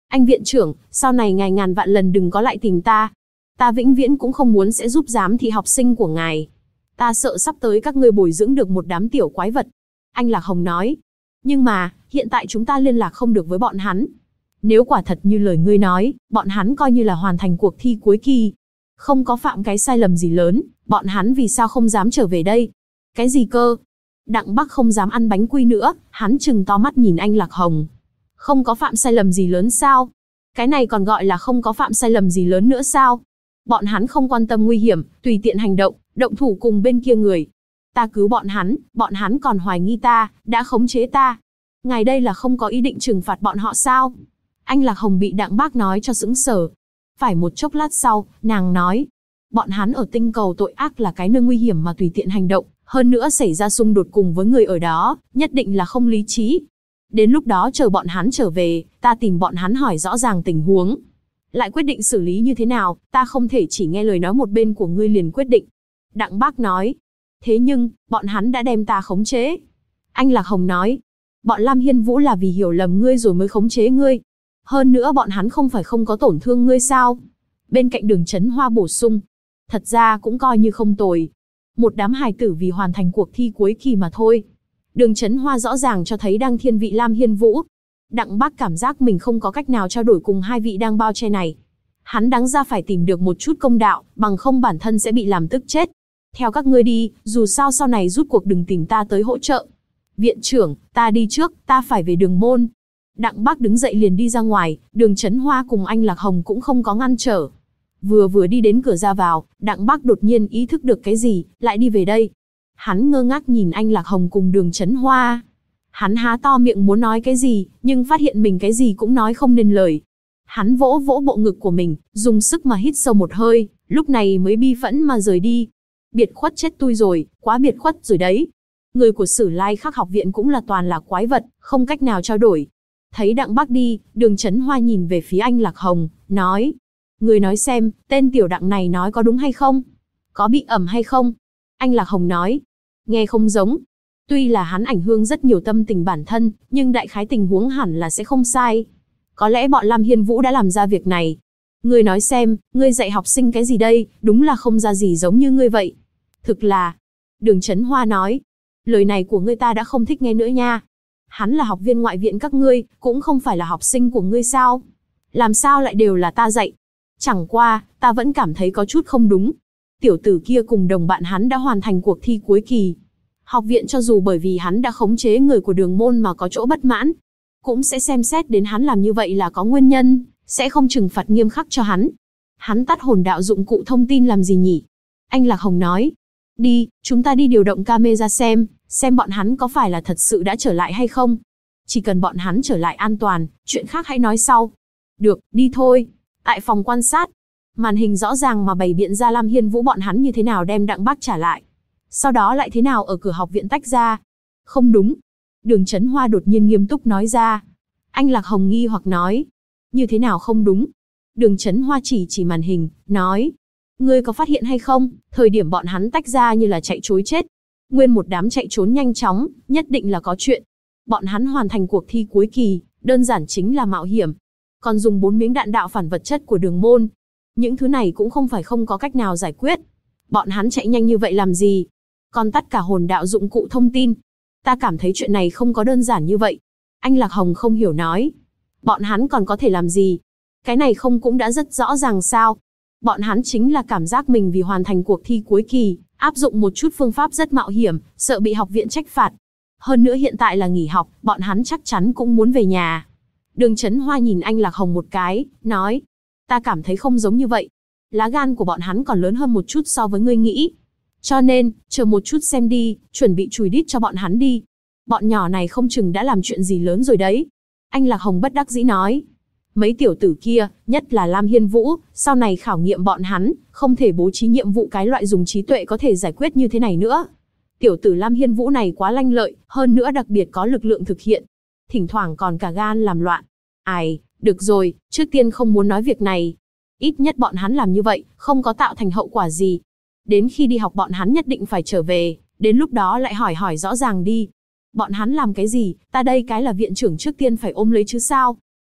Speaker 1: Anh viện trưởng, sau này ngài ngàn vạn lần đừng có lại tìm ta. Ta vĩnh viễn cũng không muốn sẽ giúp giám thị học sinh của ngài. Ta sợ sắp tới các ngươi bồi dưỡng được một đám tiểu quái vật. Anh Lạc Hồng nói. Nhưng mà, hiện tại chúng ta liên lạc không được với bọn hắn. Nếu quả thật như lời ngươi nói, bọn hắn coi như là hoàn thành cuộc thi cuối kỳ. Không có phạm cái sai lầm gì lớn, bọn hắn vì sao không dám trở về đây? Cái gì cơ? Đặng Bắc không dám ăn bánh quy nữa, hắn trừng to mắt nhìn anh Lạc Hồng. Không có phạm sai lầm gì lớn sao? Cái này còn gọi là không có phạm sai lầm gì lớn nữa sao? Bọn hắn không quan tâm nguy hiểm, tùy tiện hành động, động thủ cùng bên kia người. Ta cứu bọn hắn còn hoài nghi ta, đã khống chế ta. Ngài đây là không có ý định trừng phạt bọn họ sao? Anh Lạc Hồng bị Đặng Bác nói cho sững sờ. Phải một chốc lát sau, nàng nói. Bọn hắn ở tinh cầu tội ác là cái nơi nguy hiểm mà tùy tiện hành động, hơn nữa xảy ra xung đột cùng với người ở đó, nhất định là không lý trí. Đến lúc đó chờ bọn hắn trở về, ta tìm bọn hắn hỏi rõ ràng tình huống. Lại quyết định xử lý như thế nào, ta không thể chỉ nghe lời nói một bên của ngươi liền quyết định. Đặng Bác nói. Thế nhưng, bọn hắn đã đem ta khống chế. Anh Lạc Hồng nói. Bọn Lam Hiên Vũ là vì hiểu lầm ngươi rồi mới khống chế ngươi. Hơn nữa bọn hắn không phải không có tổn thương ngươi sao? Bên cạnh Đường Chấn Hoa bổ sung. Thật ra cũng coi như không tồi. Một đám hài tử vì hoàn thành cuộc thi cuối kỳ mà thôi. Đường Chấn Hoa rõ ràng cho thấy đang thiên vị Lam Hiên Vũ. Đặng Bác cảm giác mình không có cách nào trao đổi cùng hai vị đang bao che này. Hắn đáng ra phải tìm được một chút công đạo, bằng không bản thân sẽ bị làm tức chết. Theo các ngươi đi, dù sao sau này rút cuộc đừng tìm ta tới hỗ trợ. Viện trưởng, ta đi trước, ta phải về Đường môn. Đặng Bác đứng dậy liền đi ra ngoài, Đường Chấn Hoa cùng anh Lạc Hồng cũng không có ngăn trở. Vừa đi đến cửa ra vào, Đặng Bác đột nhiên ý thức được cái gì, lại đi về đây. Hắn ngơ ngác nhìn anh Lạc Hồng cùng Đường Chấn Hoa. Hắn há to miệng muốn nói cái gì, nhưng phát hiện mình cái gì cũng nói không nên lời. Hắn vỗ vỗ bộ ngực của mình, dùng sức mà hít sâu một hơi, lúc này mới bi phẫn mà rời đi. Biệt khuất chết tui rồi, quá biệt khuất rồi đấy. Người của Sử Lai Khắc học viện cũng là toàn là quái vật, không cách nào trao đổi. Thấy Đặng Bác đi, Đường Chấn Hoa nhìn về phía anh Lạc Hồng, nói. Người nói xem, tên tiểu Đặng này nói có đúng hay không? Có bị ẩm hay không? Anh Lạc Hồng nói. Nghe không giống. Tuy là hắn ảnh hưởng rất nhiều tâm tình bản thân, nhưng đại khái tình huống hẳn là sẽ không sai. Có lẽ bọn Lam Hiên Vũ đã làm ra việc này. Ngươi nói xem, ngươi dạy học sinh cái gì đây, đúng là không ra gì giống như ngươi vậy. Thực là, Đường Chấn Hoa nói, lời này của ngươi ta đã không thích nghe nữa nha. Hắn là học viên ngoại viện các ngươi, cũng không phải là học sinh của ngươi sao? Làm sao lại đều là ta dạy? Chẳng qua, ta vẫn cảm thấy có chút không đúng. Tiểu tử kia cùng đồng bạn hắn đã hoàn thành cuộc thi cuối kỳ. Học viện cho dù bởi vì hắn đã khống chế người của Đường môn mà có chỗ bất mãn, cũng sẽ xem xét đến hắn làm như vậy là có nguyên nhân, sẽ không trừng phạt nghiêm khắc cho hắn. Hắn tắt hồn đạo dụng cụ thông tin làm gì nhỉ? Anh Lạc Hồng nói. Đi, chúng ta đi điều động camera xem bọn hắn có phải là thật sự đã trở lại hay không. Chỉ cần bọn hắn trở lại an toàn, chuyện khác hãy nói sau. Được, đi thôi. Tại phòng quan sát, màn hình rõ ràng mà bày biện ra Lam Hiên Vũ bọn hắn như thế nào đem Đặng Bác trả lại. Sau đó lại thế nào ở cửa học viện tách ra. Không đúng. Đường Chấn Hoa đột nhiên nghiêm túc nói ra. Anh Lạc Hồng nghi hoặc nói. Như thế nào không đúng? Đường Chấn Hoa chỉ màn hình, nói. Ngươi có phát hiện hay không, thời điểm bọn hắn tách ra như là chạy trối chết. Nguyên một đám chạy trốn nhanh chóng, nhất định là có chuyện. Bọn hắn hoàn thành cuộc thi cuối kỳ, đơn giản chính là mạo hiểm. Còn dùng 4 miếng đạn đạo phản vật chất của Đường môn. Những thứ này cũng không phải không có cách nào giải quyết. Bọn hắn chạy nhanh như vậy làm gì? Còn tắt cả hồn đạo dụng cụ thông tin. Ta cảm thấy chuyện này không có đơn giản như vậy. Anh Lạc Hồng không hiểu nói. Bọn hắn còn có thể làm gì? Cái này không cũng đã rất rõ ràng sao? Bọn hắn chính là cảm giác mình vì hoàn thành cuộc thi cuối kỳ, áp dụng một chút phương pháp rất mạo hiểm, sợ bị học viện trách phạt. Hơn nữa hiện tại là nghỉ học, bọn hắn chắc chắn cũng muốn về nhà. Đường Chấn Hoa nhìn anh Lạc Hồng một cái, nói. Ta cảm thấy không giống như vậy. Lá gan của bọn hắn còn lớn hơn một chút so với ngươi nghĩ. Cho nên, chờ một chút xem đi, chuẩn bị chùi đít cho bọn hắn đi. Bọn nhỏ này không chừng đã làm chuyện gì lớn rồi đấy. Anh Lạc Hồng bất đắc dĩ nói. Mấy tiểu tử kia, nhất là Lam Hiên Vũ, sau này khảo nghiệm bọn hắn, không thể bố trí nhiệm vụ cái loại dùng trí tuệ có thể giải quyết như thế này nữa. Tiểu tử Lam Hiên Vũ này quá lanh lợi, hơn nữa đặc biệt có lực lượng thực hiện. Thỉnh thoảng còn cả gan làm loạn. Ai, được rồi, trước tiên không muốn nói việc này. Ít nhất bọn hắn làm như vậy, không có tạo thành hậu quả gì. Đến khi đi học bọn hắn nhất định phải trở về, đến lúc đó lại hỏi rõ ràng đi. Bọn hắn làm cái gì, ta đây cái là viện trưởng trước tiên phải ôm lấy chứ sao.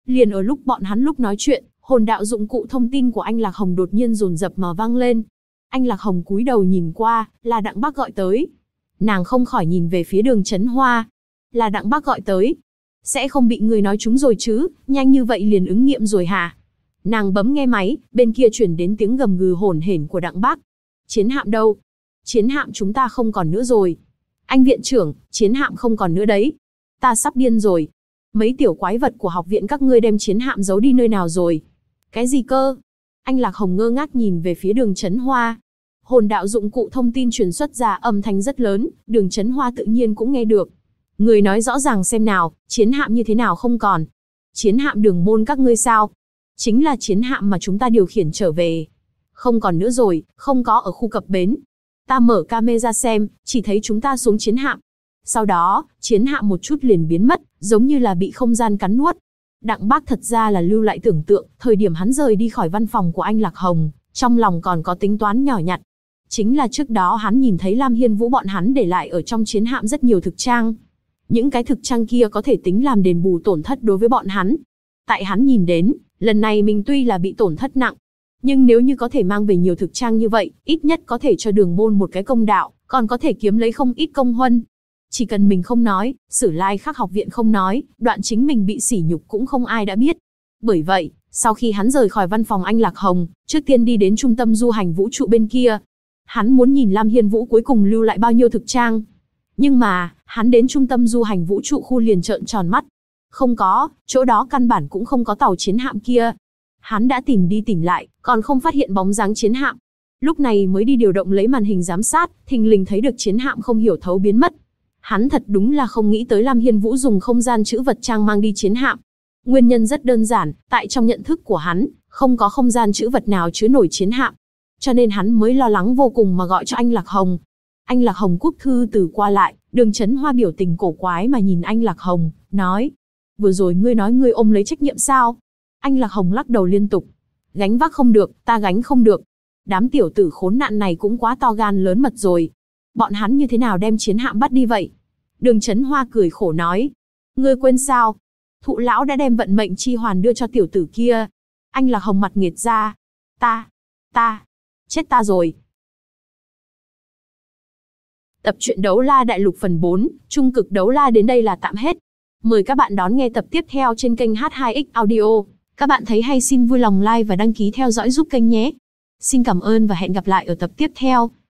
Speaker 1: Liền ở lúc bọn hắn nói chuyện, hồn đạo dụng cụ thông tin của anh Lạc Hồng đột nhiên dồn dập mà vang lên. Anh Lạc Hồng cúi đầu nhìn qua, là Đặng Bác gọi tới. Nàng không khỏi nhìn về phía Đường Chấn Hoa. Là Đặng Bác gọi tới. Sẽ không bị người nói trúng rồi chứ, nhanh như vậy liền ứng nghiệm rồi hả? Nàng bấm nghe máy, bên kia chuyển đến tiếng gầm gừ hổn hển của Đặng Bác. Chiến hạm đâu? Chiến hạm chúng ta không còn nữa rồi. Anh viện trưởng, chiến hạm không còn nữa đấy. Ta sắp điên rồi. Mấy tiểu quái vật của học viện các ngươi đem chiến hạm giấu đi nơi nào rồi? Cái gì cơ? Anh Lạc Hồng ngơ ngác nhìn về phía Đường Chấn Hoa. Hồn đạo dụng cụ thông tin truyền xuất ra âm thanh rất lớn, Đường Chấn Hoa tự nhiên cũng nghe được. Người nói rõ ràng xem nào, chiến hạm như thế nào không còn? Chiến hạm Đường môn các ngươi sao? Chính là chiến hạm mà chúng ta điều khiển trở về. Không còn nữa rồi, không có ở khu cập bến. Ta mở camera xem, chỉ thấy chúng ta xuống chiến hạm. Sau đó, chiến hạm một chút liền biến mất, giống như là bị không gian cắn nuốt. Đặng Bác thật ra là lưu lại tưởng tượng, thời điểm hắn rời đi khỏi văn phòng của anh Lạc Hồng, trong lòng còn có tính toán nhỏ nhặt. Chính là trước đó hắn nhìn thấy Lam Hiên Vũ bọn hắn để lại ở trong chiến hạm rất nhiều thực trang. Những cái thực trang kia có thể tính làm đền bù tổn thất đối với bọn hắn. Tại hắn nhìn đến, lần này mình tuy là bị tổn thất nặng, nhưng nếu như có thể mang về nhiều thực trang như vậy, ít nhất có thể cho Đường môn một cái công đạo, còn có thể kiếm lấy không ít công huân. Chỉ cần mình không nói, Sử Lai Khắc học viện không nói, đoạn chính mình bị sỉ nhục cũng không ai đã biết. Bởi vậy, sau khi hắn rời khỏi văn phòng anh Lạc Hồng, trước tiên đi đến trung tâm du hành vũ trụ bên kia. Hắn muốn nhìn Lam Hiên Vũ cuối cùng lưu lại bao nhiêu thực trang. Nhưng mà, hắn đến trung tâm du hành vũ trụ khu liền trợn tròn mắt. Không có, chỗ đó căn bản cũng không có tàu chiến hạm kia. Hắn đã tìm đi tìm lại, còn không phát hiện bóng dáng chiến hạm. Lúc này mới đi điều động lấy màn hình giám sát, thình lình thấy được chiến hạm không hiểu thấu biến mất. Hắn thật đúng là không nghĩ tới Lam Hiên Vũ dùng không gian trữ vật trang mang đi chiến hạm. Nguyên nhân rất đơn giản, tại trong nhận thức của hắn, không có không gian trữ vật nào chứa nổi chiến hạm. Cho nên hắn mới lo lắng vô cùng mà gọi cho anh Lạc Hồng. Anh Lạc Hồng cúp thư từ qua lại, Đường Chấn Hoa biểu tình cổ quái mà nhìn anh Lạc Hồng, nói. Vừa rồi ngươi nói ngươi ôm lấy trách nhiệm sao? Anh Lạc Hồng lắc đầu liên tục. Gánh vác không được, ta gánh không được. Đám tiểu tử khốn nạn này cũng quá to gan lớn mật rồi. Bọn hắn như thế nào đem chiến hạm bắt đi vậy? Đường Chấn Hoa cười khổ nói. Ngươi quên sao? Thụ lão đã đem vận mệnh chi hoàn đưa cho tiểu tử kia. Anh Lạc Hồng mặt nghiệt ra. Chết ta rồi. Tập truyện Đấu La Đại Lục phần 4, Trung cực Đấu La đến đây là tạm hết. Mời các bạn đón nghe tập tiếp theo trên kênh H2X Audio. Các bạn thấy hay xin vui lòng like và đăng ký theo dõi giúp kênh nhé. Xin cảm ơn và hẹn gặp lại ở tập tiếp theo.